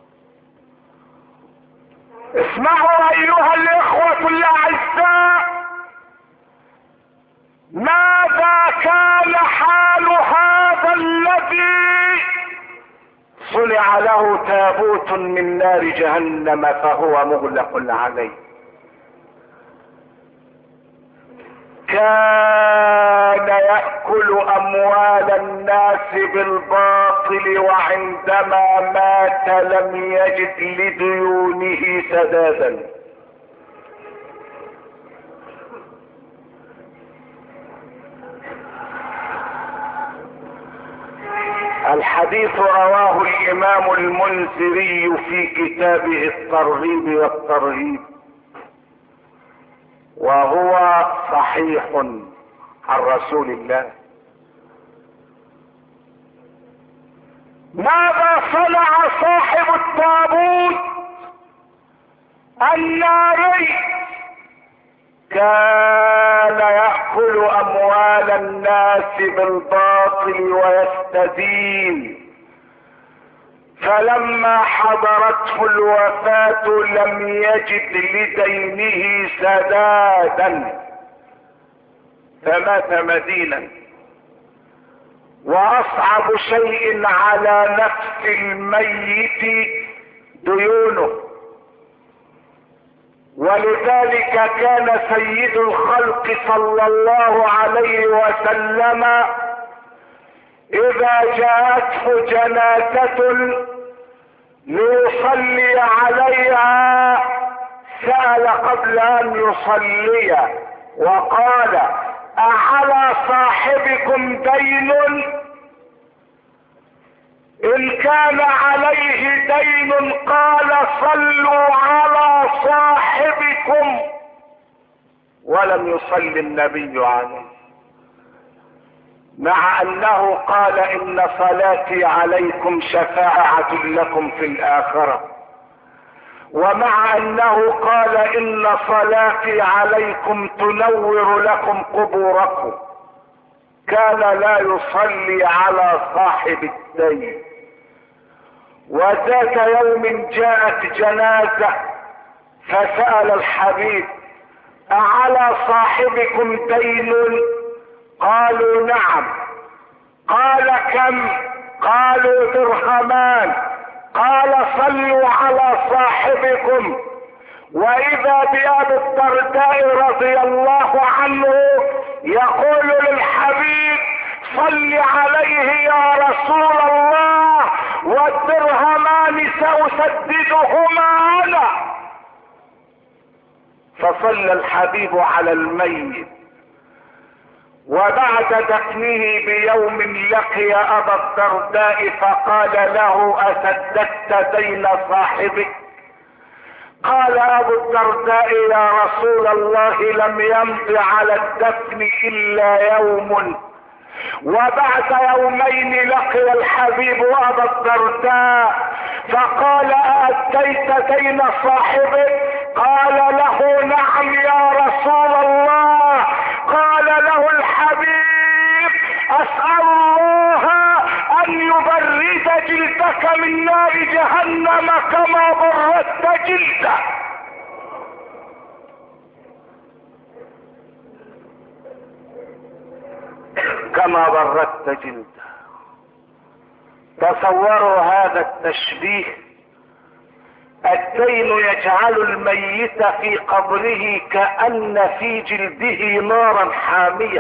B: اسمعوا ايها الاخوة الاعزاء، ماذا كان حال هذا الذي صنع له تابوت من نار جهنم فهو مغلق عليه؟ كان يأكل اموال الناس بالباطل، وعندما مات لم يجد لديونه سدادا. الحديث رواه الامام المنذري في كتابه الترغيب والترهيب، وهو صحيح عن رسول الله. ماذا صنع صاحب التابوت الناري؟ كان يأكل اموال الناس بالباطل ويستدين، فلما حضرته الوفاة لم يجد لدينه سدادا فمات مدينا. واصعب شيء على نفس الميت ديونه، ولذلك كان سيد الخلق صلى الله عليه وسلم اذا جاءته جنازة ليصلي عليها سأل قبل ان يصلي وقال اعلى صاحبكم دين؟ ان كان عليه دين قال صلوا على صاحبكم، ولم يصلي النبي عليه، مع انه قال ان صلاتي عليكم شفاعة لكم في الاخرة، ومع انه قال ان صلاتي عليكم تنور لكم قبوركم، كان لا يصلي على صاحب الدين. وذات يوم جاءت جنازة فسأل الحبيب اعلى صاحبكم دين؟ قالوا نعم. قال كم؟ قالوا درهمان. قال صلوا على صاحبكم. واذا بأبي الدرداء رضي الله عنه يقول للحبيب صل عليه يا رسول الله، والدرهمان سأسددهما انا. فصلى الحبيب على الميت وبعد دفنه بيوم لقي ابا الدرداء فقال له: اسددت دين صاحبك؟ قال ابو الدرداء: يا رسول الله لم يمض على الدفن الا يوم. وبعد يومين لقي الحبيب ابا الدرداء فقال: أأديت دين صاحبك؟ قال له: نعم يا رسول الله. قال له الحبيب: اسأل الله ان يبرد جلدك من نار جهنم كما بردت جلده. كما بردت جلده. تصوروا هذا التشبيه. الدين يجعل الميت في قبره كأن في جلده نارا حامية،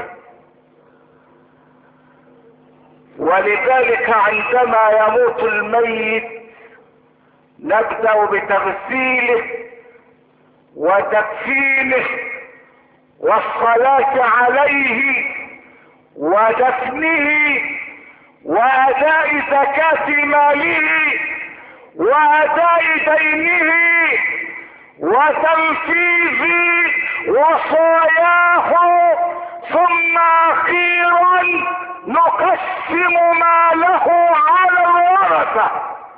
B: ولذلك عندما يموت الميت نبدأ بتغسيله وتكفينه والصلاة عليه ودفنه وأداء زكاة ماله وأداء دينه وتنفيذ وصاياه، ثم أخيرا نقسم ماله على الورثة.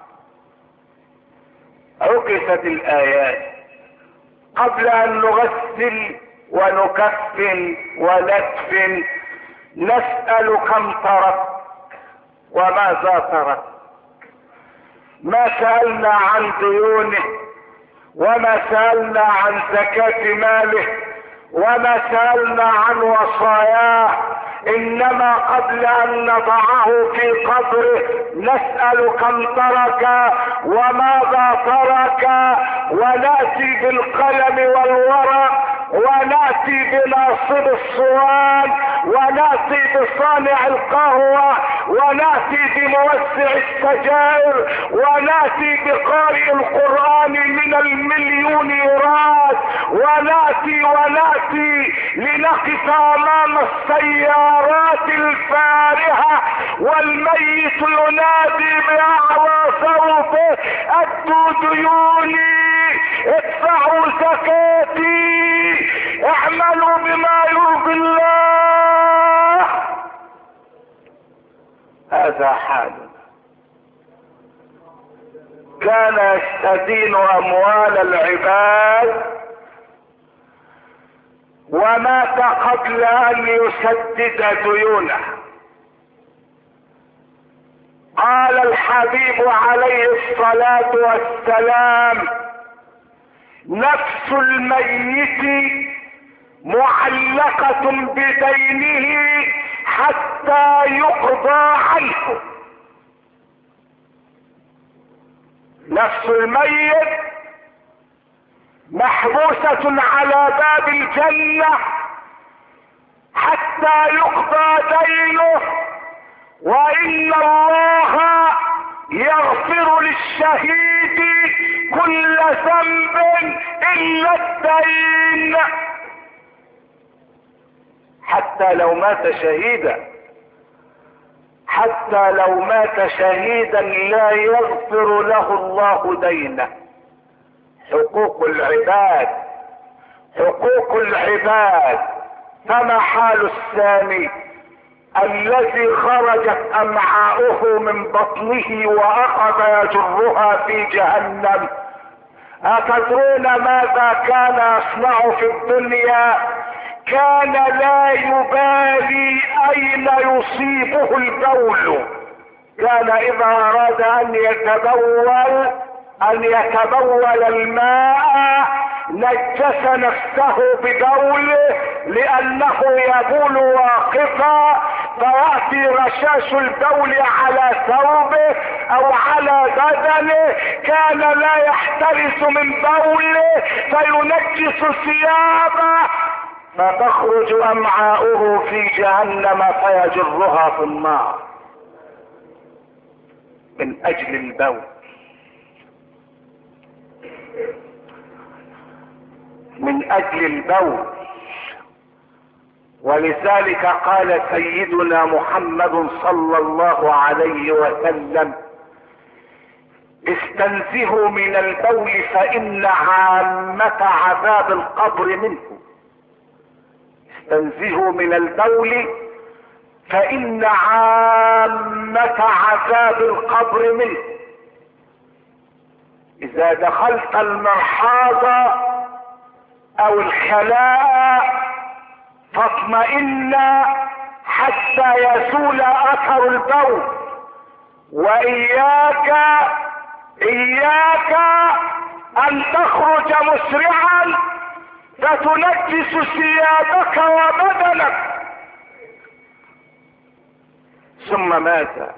B: عكست الآيات. قبل أن نغسل ونكفن وندفن نسأل كم ترك وماذا ترك. ما سألنا عن ديونه، وما سألنا عن زكاة ماله، وما سألنا عن وصاياه، انما قبل ان نضعه في قبره نسأل كم ترك وماذا ترك، ونأتي بالقلم والورق، ونأتي بناصب الصوان، ونأتي بصانع القهوة، ونأتي بموسع السجائر، ونأتي بقارئ القرآن من المليونيرات، ونأتي لنقف امام السيارات الفارهة والميت ينادي بأعلى صوته: ادوا ديوني، ادفعوا زكاتي، اعملوا بما يرضي الله. هذا حالنا. كان يستدين اموال العباد ومات قبل ان يسدد ديونه. قال الحبيب عليه الصلاة والسلام: نفس الميت معلقة بدينه حتى يقضى عنه. نفس الميت محبوسة على باب الجنة حتى يقضى دينه، وإن الله يغفر للشهيد كل ذنب إلا الدين. حتى لو مات شهيدا، حتى لو مات شهيدا لا يغفر له الله دينه. حقوق العباد، حقوق العباد. فما حال الثاني الذي خرجت امعاؤه من بطنه واخذ يجرها في جهنم؟ اتدرون ماذا كان يصنع في الدنيا؟ كان لا يبالي اين يصيبه البول. كان اذا اراد ان يتبول الماء نجس نفسه ببوله لانه يبول واقفا، فيأتي رشاش البول على ثوبه او على بدنه. كان لا يحترس من بوله فينجس ثيابه، فتخرج امعاؤه في جهنم فيجرها في النار من اجل البول. من اجل البول. ولذلك قال سيدنا محمد صلى الله عليه وسلم: استنزهوا من البول فإن عامة عذاب القبر منه. استنزهوا من البول فإن عامة عذاب القبر منه. إذا دخلت المرحاض أو الخلاء فاطمئن حتى يزول أثر البول، وإياك أن تخرج مسرعا فتنجس ثيابك وبدنك. ثم ماذا؟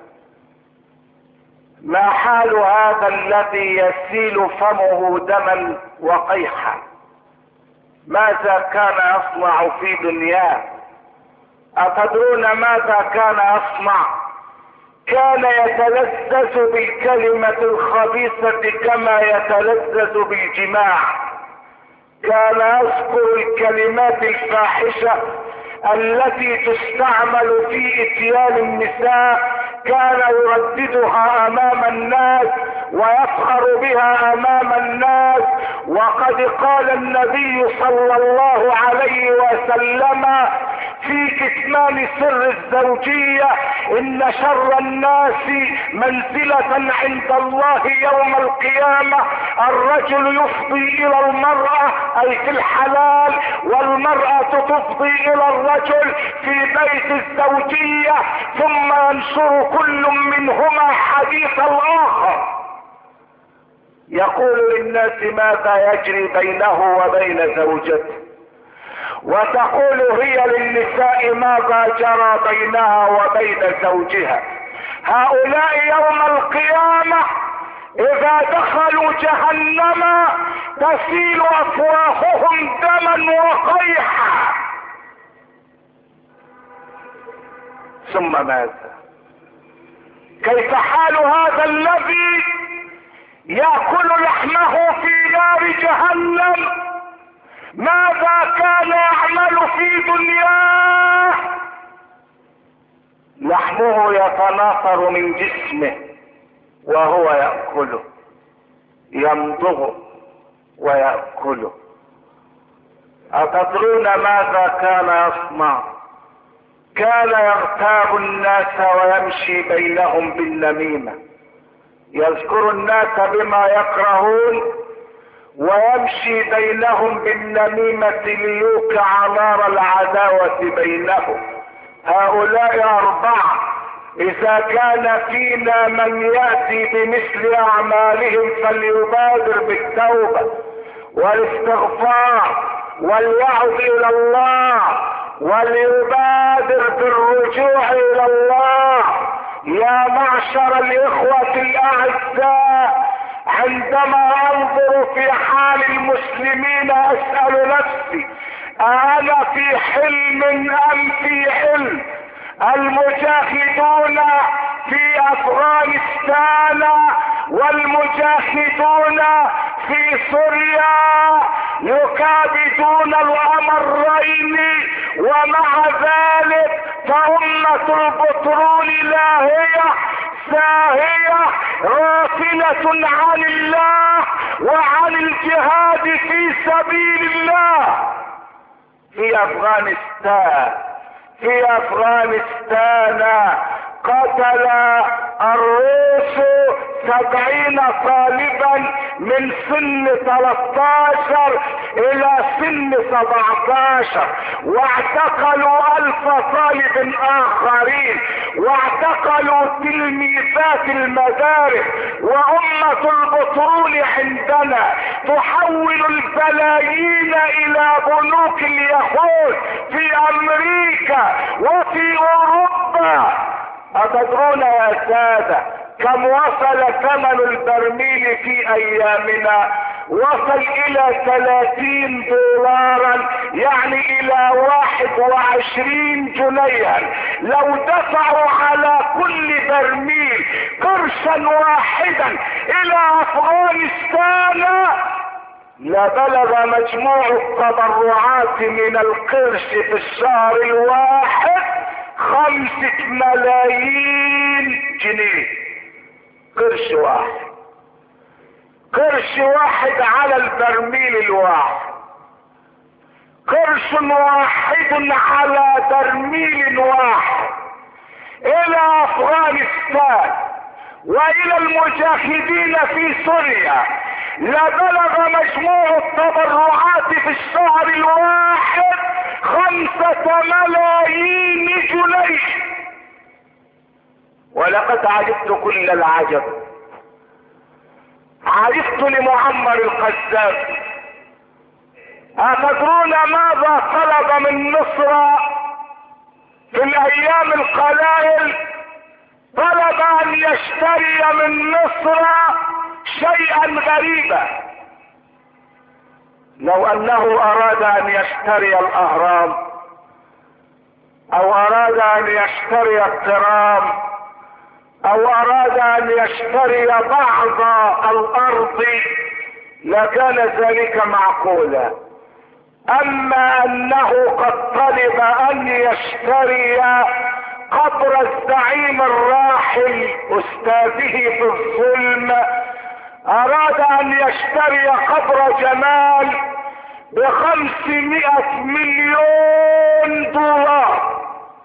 B: ما حال هذا الذي يسيل فمه دما وقيحا؟ ماذا كان يصنع في دنياه؟ أتدرون ماذا كان يصنع؟ كان يتلذذ بالكلمة الخبيثة كما يتلذذ بالجماع. كان يذكر الكلمات الفاحشة التي تستعمل في اتيان النساء، كان يرددها امام الناس ويفخر بها امام الناس. وقد قال النبي صلى الله عليه وسلم في كتمان سر الزوجية: ان شر الناس منزلة عند الله يوم القيامة الرجل يفضي الى المرأة اي في الحلال، والمرأة تفضي الى الرجل في بيت الزوجية، ثم ينشر كل منهما حديث الاخر، يقول للناس ماذا يجري بينه وبين زوجته، وتقول هي للنساء ماذا جرى بينها وبين زوجها. هؤلاء يوم القيامة اذا دخلوا جهنم تسيل افواههم دما وقيحا. ثم ماذا؟ كيف حال هذا الذي يأكل لحمه في نار جهنم؟ ماذا كان يعمل في دنياه؟ لحمه يتناثر من جسمه وهو يأكله، يمضغه ويأكله. أتدرون ماذا كان يصنع؟ كان يغتاب الناس ويمشي بينهم بالنميمة، يذكر الناس بما يكرهون ويمشي بينهم بالنميمة ليوقع نار العداوة بينهم. هؤلاء أربعة إذا كان فينا من يأتي بمثل أعمالهم فليبادر بالتوبة والاستغفار وليعد إلى الله وليبادر بالرجوع إلى الله. يا معشر الإخوة الأعزاء، عندما أنظر في حال المسلمين أسأل نفسي: أنا في حلم أم في علم؟ المجاهدون في أفغانستان والمجاهدون في سوريا يكابدون الأمرين، ومع ذلك فأمة البترول لاهية ساهية غافلة عن الله وعن الجهاد في سبيل الله. في أفغانستان قتل الروس 70 طالبا من سن 13 الى سن 17، واعتقلوا 1000 طالب اخرين، واعتقلوا تلميذات المدارس. وأمة البترول عندنا تحول البلايين الى بنوك اليهود في امريكا وفي اوروبا. أتدرون يا سادة كم وصل ثمن البرميل في ايامنا؟ وصل الى 30 دولارا، يعني الى 21 جنيها. لو دفعوا على كل برميل قرشا واحدا الى افغانستان لبلغ مجموع التبرعات من القرش في الشهر الواحد 5 ملايين جنيه. قرش واحد، قرش واحد على البرميل الواحد، قرش واحد على برميل واحد الى افغانستان والى المجاهدين في سوريا. لبلغ مجموع التبرعات في الشهر الواحد 5 ملايين جنيه. ولقد عجبت كل العجب، عرفت لمعمر القذافي. أتدرون ماذا طلب من مصر في الأيام القلائل؟ طلب أن يشتري من مصر شيئا غريبا. لو أنه أراد أن يشتري الأهرام أو أراد أن يشتري الترام أو أراد أن يشتري بعض الأرض لكان ذلك معقولا. أما أنه قد طلب أن يشتري قبر الزعيم الراحل أستاذه في الظلم، أراد أن يشتري قبر جمال ب500 مليون دولار.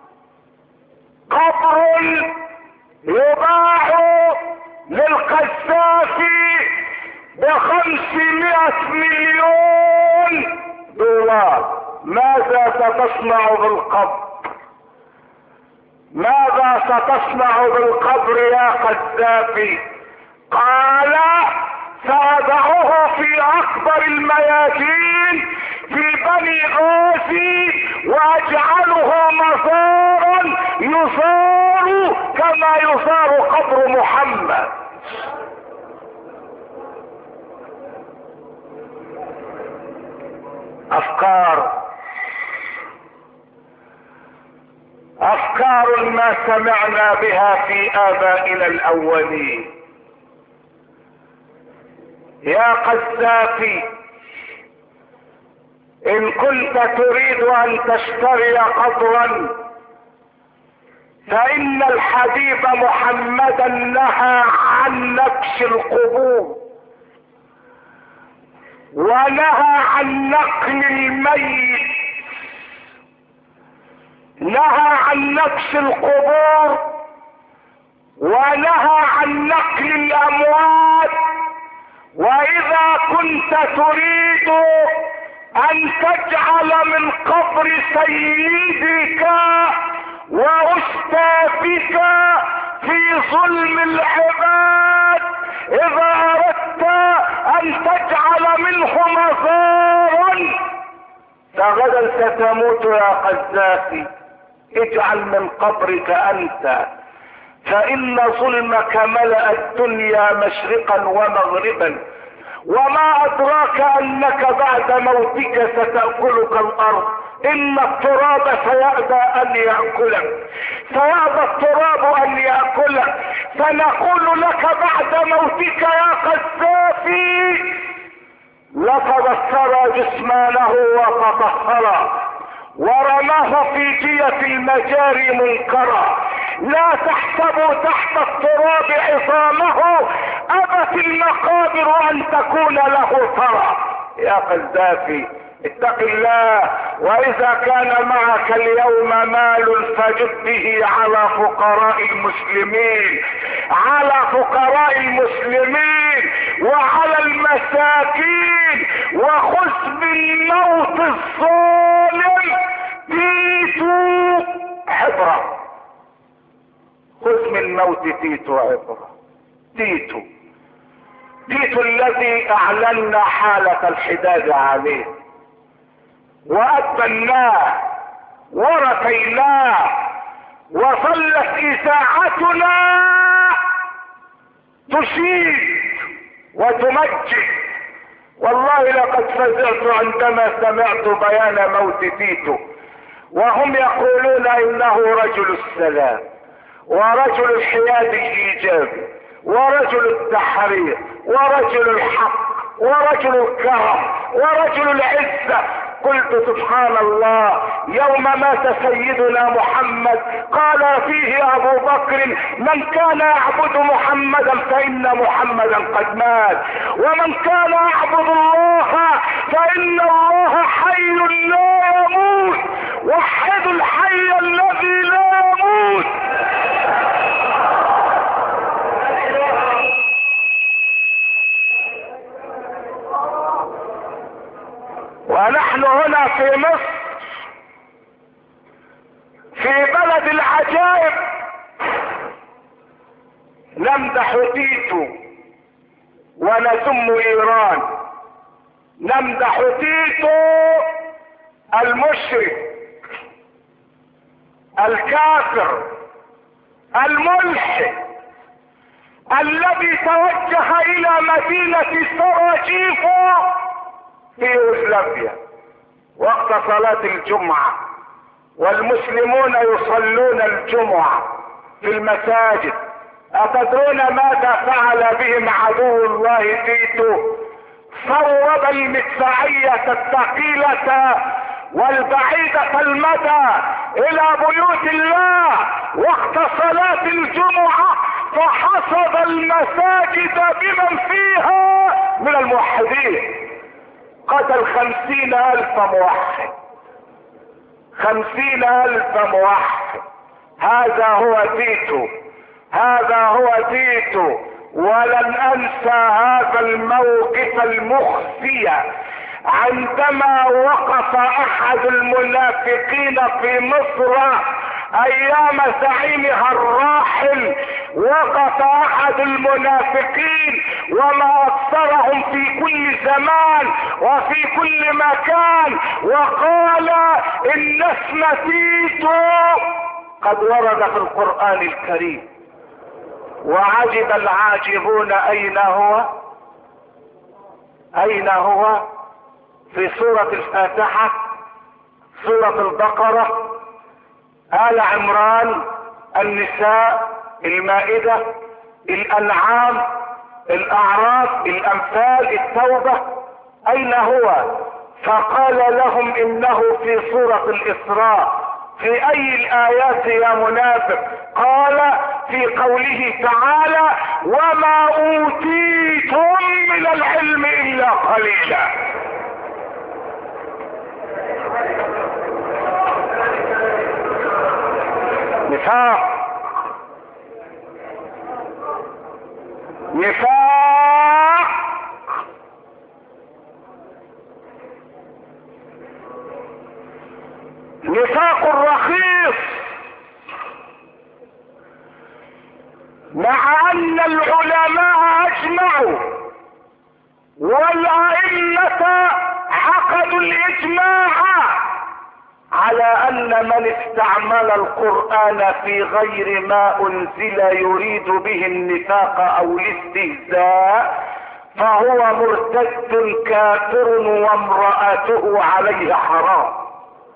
B: قبر يباع للقذافي ب500 مليون دولار. ماذا ستصنع بالقبر؟ ماذا ستصنع بالقبر يا قذافي؟ قال سأضعه في أكبر الميادين في بني غازي وأجعله مزارا يزار كما يزار قبر محمد. أفكار ما سمعنا بها في آبائنا الأولين. يا قذافي، إن كنت تريد أن تشتري قبرا فإن الحبيب محمدا نهى عن نكش القبور ونهى عن نقل الميت، نهى عن نكش القبور ونهى عن نقل الأموات. وإذا كنت تريد أن تجعل من قبر سيدك وأستاذك في ظلم العباد، إذا أردت أن تجعل منه مزارا فغدا ستموت يا قذافي. اجعل من قبرك أنت، فإن ظلمك ملأ الدنيا مشرقا ومغربا. وما أدراك أنك بعد موتك ستأكلك الأرض. إن التراب سيأبى أن يأكلك، سيأبى التراب أن يأكلك. فنقول لك بعد موتك يا قذافي لقد استرى جسمانه وتطهرا ورماه في جية المجاري منكرا. لا تحسبوا تحت التراب عظامه، أبت المقابر أن تكون له ترى. يا قذافي اتق الله، وإذا كان معك اليوم مال فجد به على فقراء المسلمين، على فقراء المسلمين وعلى المساكين، وخذ بالموت الظالم تيتو عبرة. خذ من موت تيتو عبرة. تيتو الذي اعلنا حالة الحداد عليه وأبناه ورثيناه، وظلت إذاعتنا تشيد وتمجد. والله لقد فزعت عندما سمعت بيان موت تيتو، وهم يقولون إنه رجل السلام ورجل الحياد الإيجابي ورجل التحرير ورجل الحق ورجل الكرم ورجل العزة. قلت سبحان الله، يوم مات سيدنا محمد قال فيه ابو بكر: من كان يعبد محمدا فان محمدا قد مات، ومن كان يعبد الله فان الله حي لا يموت، وحد الحي الذي لا يموت. ونحن هنا في مصر في بلد العجائب نمدح تيتو ونذم ايران. نمدح تيتو المشرك الكافر الملحد الذي توجه الى مدينة سراجيفو في يوغوسلافيا وقت صلاة الجمعة، والمسلمون يصلون الجمعة في المساجد. أتدرون ماذا فعل بهم عدو الله تيتو؟ صوب المدفعية الثقيلة والبعيدة المدى إلى بيوت الله وقت صلاة الجمعة، فحصد المساجد بمن فيها من الموحدين. قتل 50,000 موحد، 50,000 موحد. هذا هو تيتو، هذا هو تيتو. ولن انسى هذا الموقف المخزي عندما وقف احد المنافقين في مصر ايام زعيمها الراحل. وقف احد المنافقين وما اكثرهم في كل زمان وفي كل مكان، وقال ان اسم تيتو قد ورد في القرآن الكريم. وعجب العاجبون اين هو؟ اين هو؟ في سورة الفاتحة، سورة البقرة، آل عمران، النساء، المائدة، الانعام، الاعراف، الانفال، التوبة. اين هو؟ فقال لهم انه في سورة الاسراء. في اي الايات يا منافق؟ قال في قوله تعالى: وما اوتيتم من العلم الا قليلا. نفاق، نفاق. نفاق رخيص، مع ان العلماء اجمعوا والائمة عقدوا الاجماع على ان من استعمل القرآن في غير ما انزل يريد به النفاق او الاستهزاء فهو مرتد كافر وامرأته عليه حرام.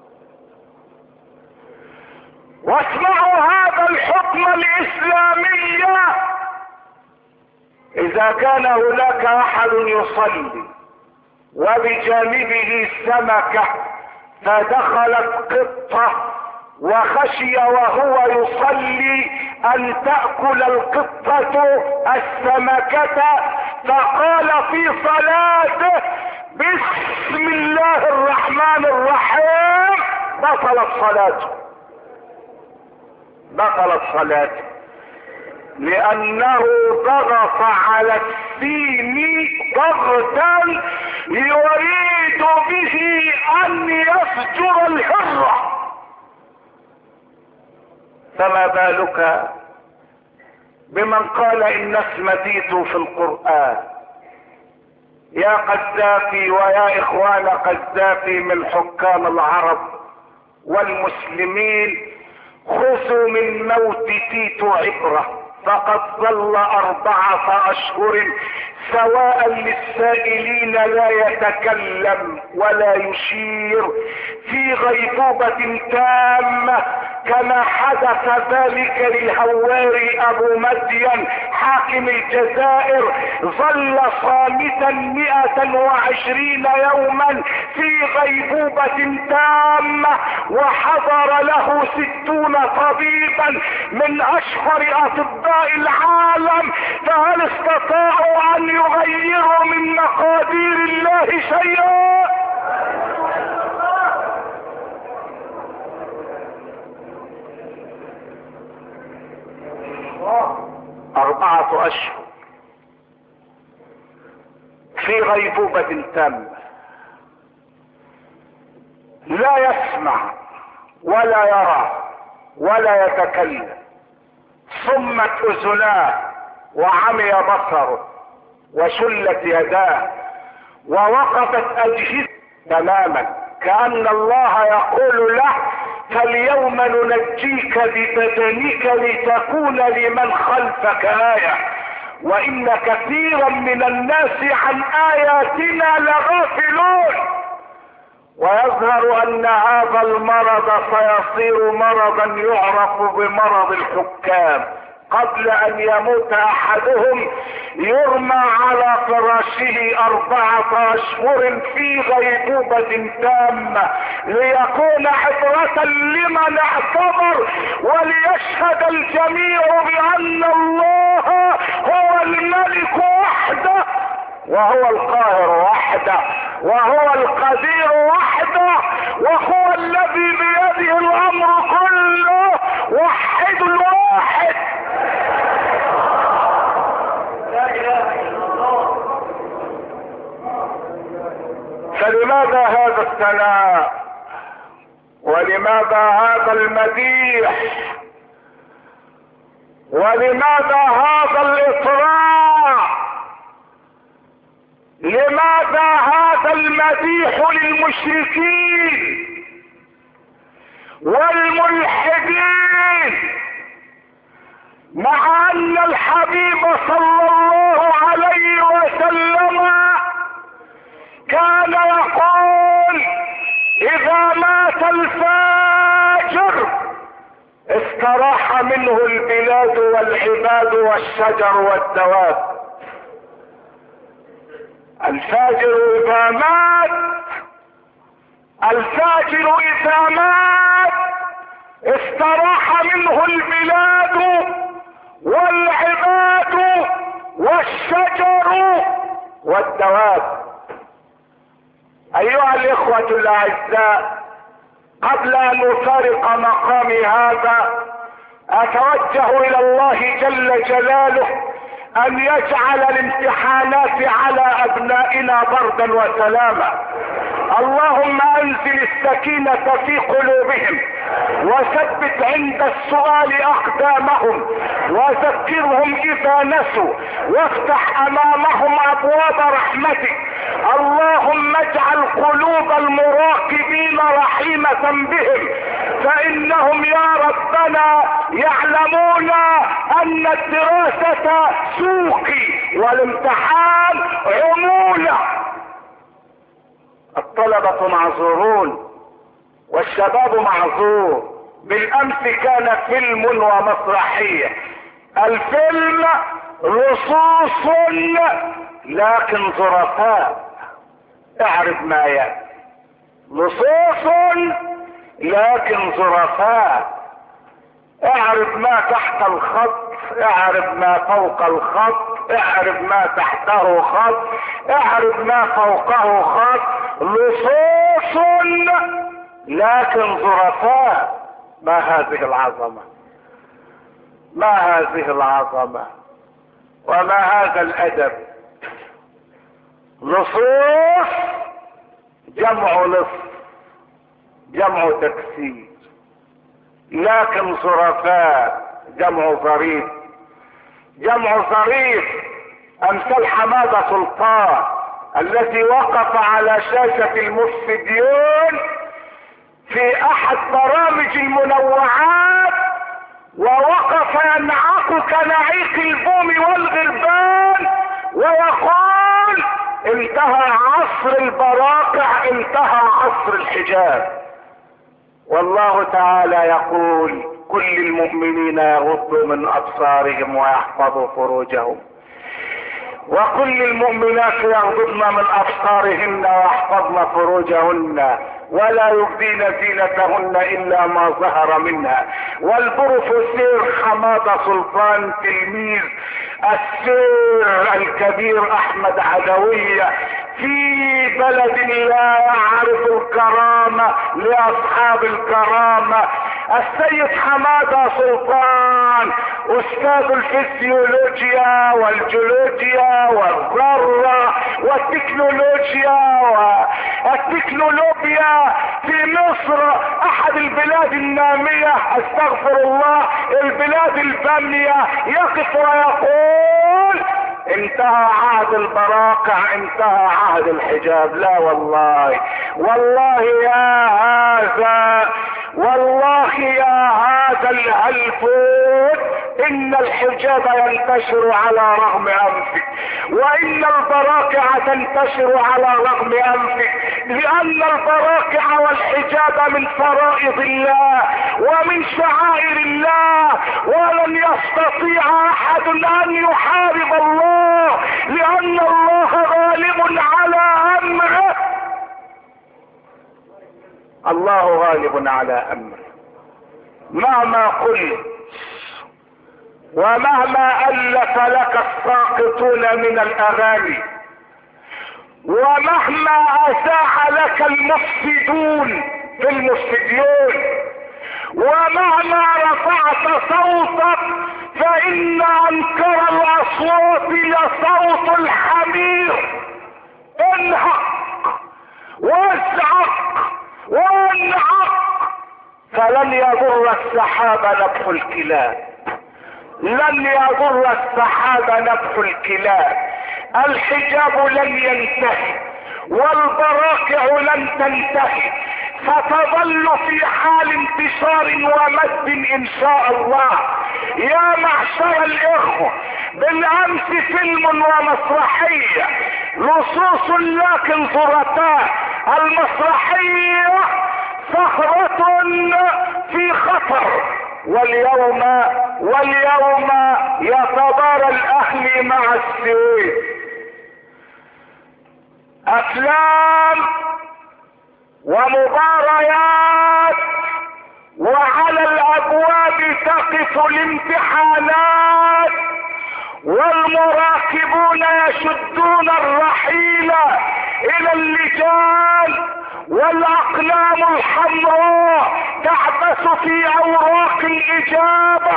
B: واسمعوا هذا الحكم الاسلامي: اذا كان هناك احد يصلي وبجانبه سمكة فدخلت قطة وخشي وهو يصلي ان تأكل القطة السمكة، فقال في صلاته: بسم الله الرحمن الرحيم، بطلت صلاته، بطلت صلاته، لانه ضغط على السين ضغطا يريد به ان يفجر الحرة. فما بالك بمن قال ان اسم تيتو في القرآن؟ يا قذافي ويا اخوان قذافي من حكام العرب والمسلمين، خذوا من موت تيتو عبرة، فقد ظل 4 أشهر سواء للسائلين لا يتكلم ولا يشير في غيبوبة تامة كما حدث ذلك للهواري ابو مدين حاكم الجزائر، ظل صامتا 120 يوما في غيبوبة تامة، وحضر له 60 طبيبا من اشهر اطباء العالم، فهل استطاعوا ان يغيروا من مقادير الله شيئا؟ 4 اشهر في غيبوبة تامة، لا يسمع ولا يرى ولا يتكلم، صمت اذناه وعمي بصره وشلت يداه ووقفت اجهزته تماما، كأن الله يقول له فاليوم ننجيك ببدنك لتكون لمن خلفك آية، وإن كثيرا من الناس عن آياتنا لغافلون. ويظهر أن هذا المرض سيصير مرضا يعرف بمرض الحكام، قبل أن يموت أحدهم يرمى على فراشه 4 أشهر في غيبوبة تامة، ليكون عبرة لمن اعتبر، وليشهد الجميع بأن الله هو الملك وحده، وهو القاهر وحده، وهو القدير وحده، وهو الذي بيده الأمر كله، وحد الواحد. فلماذا هذا الثناء؟ ولماذا هذا المديح؟ ولماذا هذا الإطراء؟ لماذا هذا المديح للمشركين والملحدين، مع أن الحبيب صلى الله عليه وسلم كان يقول إذا مات الفاجر استراح منه البلاد والعباد والشجر والدواب. الفاجر إذا مات، الفاجر إذا مات استراح منه البلاد والعباد والشجر والدواب. ايها الاخوة الاعزاء، قبل ان افارق مقامي هذا اتوجه الى الله جل جلاله ان يجعل الامتحانات على ابنائنا بردا وسلاما. اللهم انزل السكينة في قلوبهم، وثبت عند السؤال اقدامهم، وذكرهم اذا نسوا، وافتح امامهم ابواب رحمتك. اللهم اجعل قلوب المراقبين رحيمة بهم، فانهم يا ربنا يعلمون ان الدراسة سوقي والامتحان عمولة. الطلبة معذورون والشباب معذور. بالامس كان فيلم ومسرحية، الفيلم لصوص لكن ظرفاء. اعرف ما يأتي، لصوص لكن ظرفاء. اعرف ما تحت الخط، اعرف ما فوق الخط، اعرف ما تحته خط، اعرف ما فوقه خط. لصوص لكن ظرفاء. ما هذه العظمة، ما هذه العظمة، وما هذا الادب. لصوص جمع لص، جمع تكسير، لكن ظرفاء جمع ظريف. جمع ظريف امثال حمادة سلطان التي وقف على شاشة المفسديون في احد برامج المنوعات، ووقف ينعق كنعيق البوم والغربان ويقول انتهى عصر البراقع، انتهى عصر الحجاب. والله تعالى يقول كل المؤمنين يغضوا من ابصارهم ويحفظوا فروجهم، وكل المؤمنات يغضضن من ابصارهن ويحفظن فروجهن ولا يبدين زينتهن الا ما ظهر منها. والبروفيسور حمادة سلطان تلميذ السير الكبير احمد عدوية في بلد لا يعرف الكرامة لاصحاب الكرامة، السيد حمادة سلطان استاذ الفسيولوجيا والجيولوجيا والذرة والتكنولوجيا في مصر، احد البلاد النامية، استغفر الله، البلاد البامية، يقف ويقول انتهى عهد البراقع، انتهى عهد الحجاب. لا والله، والله يا هذا الهلفوت ان الحجاب ينتشر على رغم انفك، وان البراقع تنتشر على رغم انفك، لان البراقع والحجاب من فرائض الله ومن شعائر الله، ولن يستطيع احد ان يحارب الله لان الله غالب على امره. الله غالب على امره. مهما قلت ومهما الف لك الساقطون من الاغاني، ومهما اساء لك المفسدون في المفسدين، ومهما رفعت صوتك فان انكر الاصوات لصوت الحمير. انهق وازعق وانعق، فلن يضر السحاب نبح الكلاب، لن يضر السحاب نبح الكلاب. الحجاب لن ينتهي والبراقع لن تنتهي، ستظل في حال انتشار ومد ان شاء الله. يا معشر الاخوة، بالامس فيلم ومسرحية لصوص لكن ظرتان. المسرحية صخرة في خطر، واليوم يتبارى الاهلي مع السويس. افلام ومباريات، وعلى الابواب تقف الامتحانات، والمراقبون يشدون الرحيل الى اللجان، والاقلام الحمراء تعبث في اوراق الاجابة.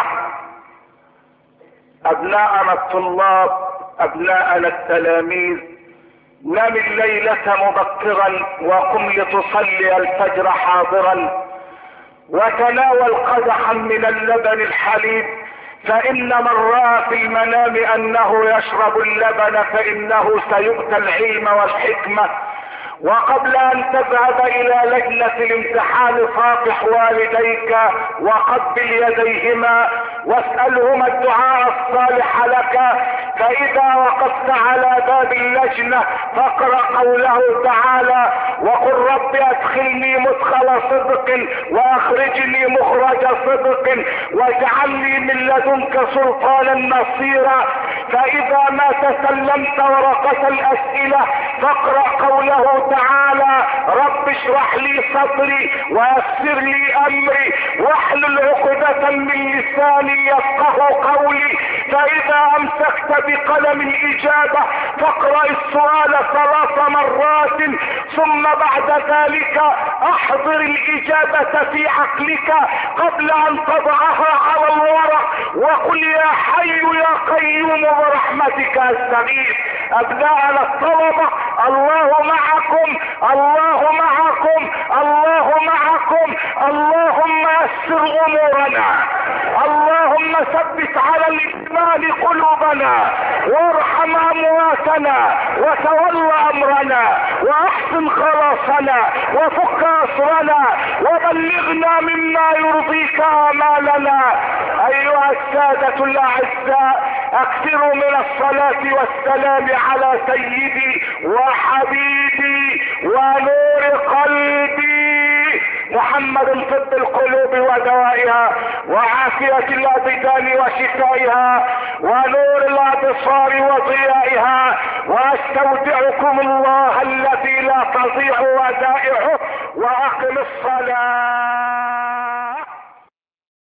B: ابناءنا الطلاب، ابناءنا التلاميذ، نم الليلة مبكرا وقم لتصلي الفجر حاضرا، وتناول قدحا من اللبن الحليب، فان من رأى في المنام انه يشرب اللبن فانه سيؤتى العلم والحكمة. وقبل ان تذهب الى لجنة الامتحان صافح والديك وقبل يديهما واسألهما الدعاء الصالح لك، فاذا وقفت على باب اللجنة فاقرأ قوله تعالى: وقل رب ادخلني مدخل صدق واخرجني مخرج صدق واجعلني من لدنك سلطانا نصيرا. فاذا ما تسلمت ورقة الاسئلة فاقرأ قوله تعالى: رب اشرح لي صدري ويسر لي امري واحلل عقدة من لساني يفقه قولي. فاذا امسكت بقلم الاجابة فاقرأ السؤال 3 مرات، ثم بعد ذلك احضر الاجابة في عقلك قبل ان تضعها على الورق، وقل يا حي يا قيوم برحمتك استغيث. ابناءنا الطلبة، الله معكم، الله معكم، الله معكم. اللهم يسر امورنا، اللهم ثبت على الايمان قلوبنا، وارحم امواتنا، وتول امرنا، واحسن خلاصنا، وفك اسرنا، وبلغنا مما يرضيك امالنا. ايها السادة الاعزاء، اكثروا من الصلاة والسلام على سيدي وحبيبي ونور قلبي محمد طب القلوب ودوائها، وعافية الابدان وشفائها، ونور الابصار وضيائها. واستودعكم الله الذي لا تضيع ودائعه، واقم الصلاة.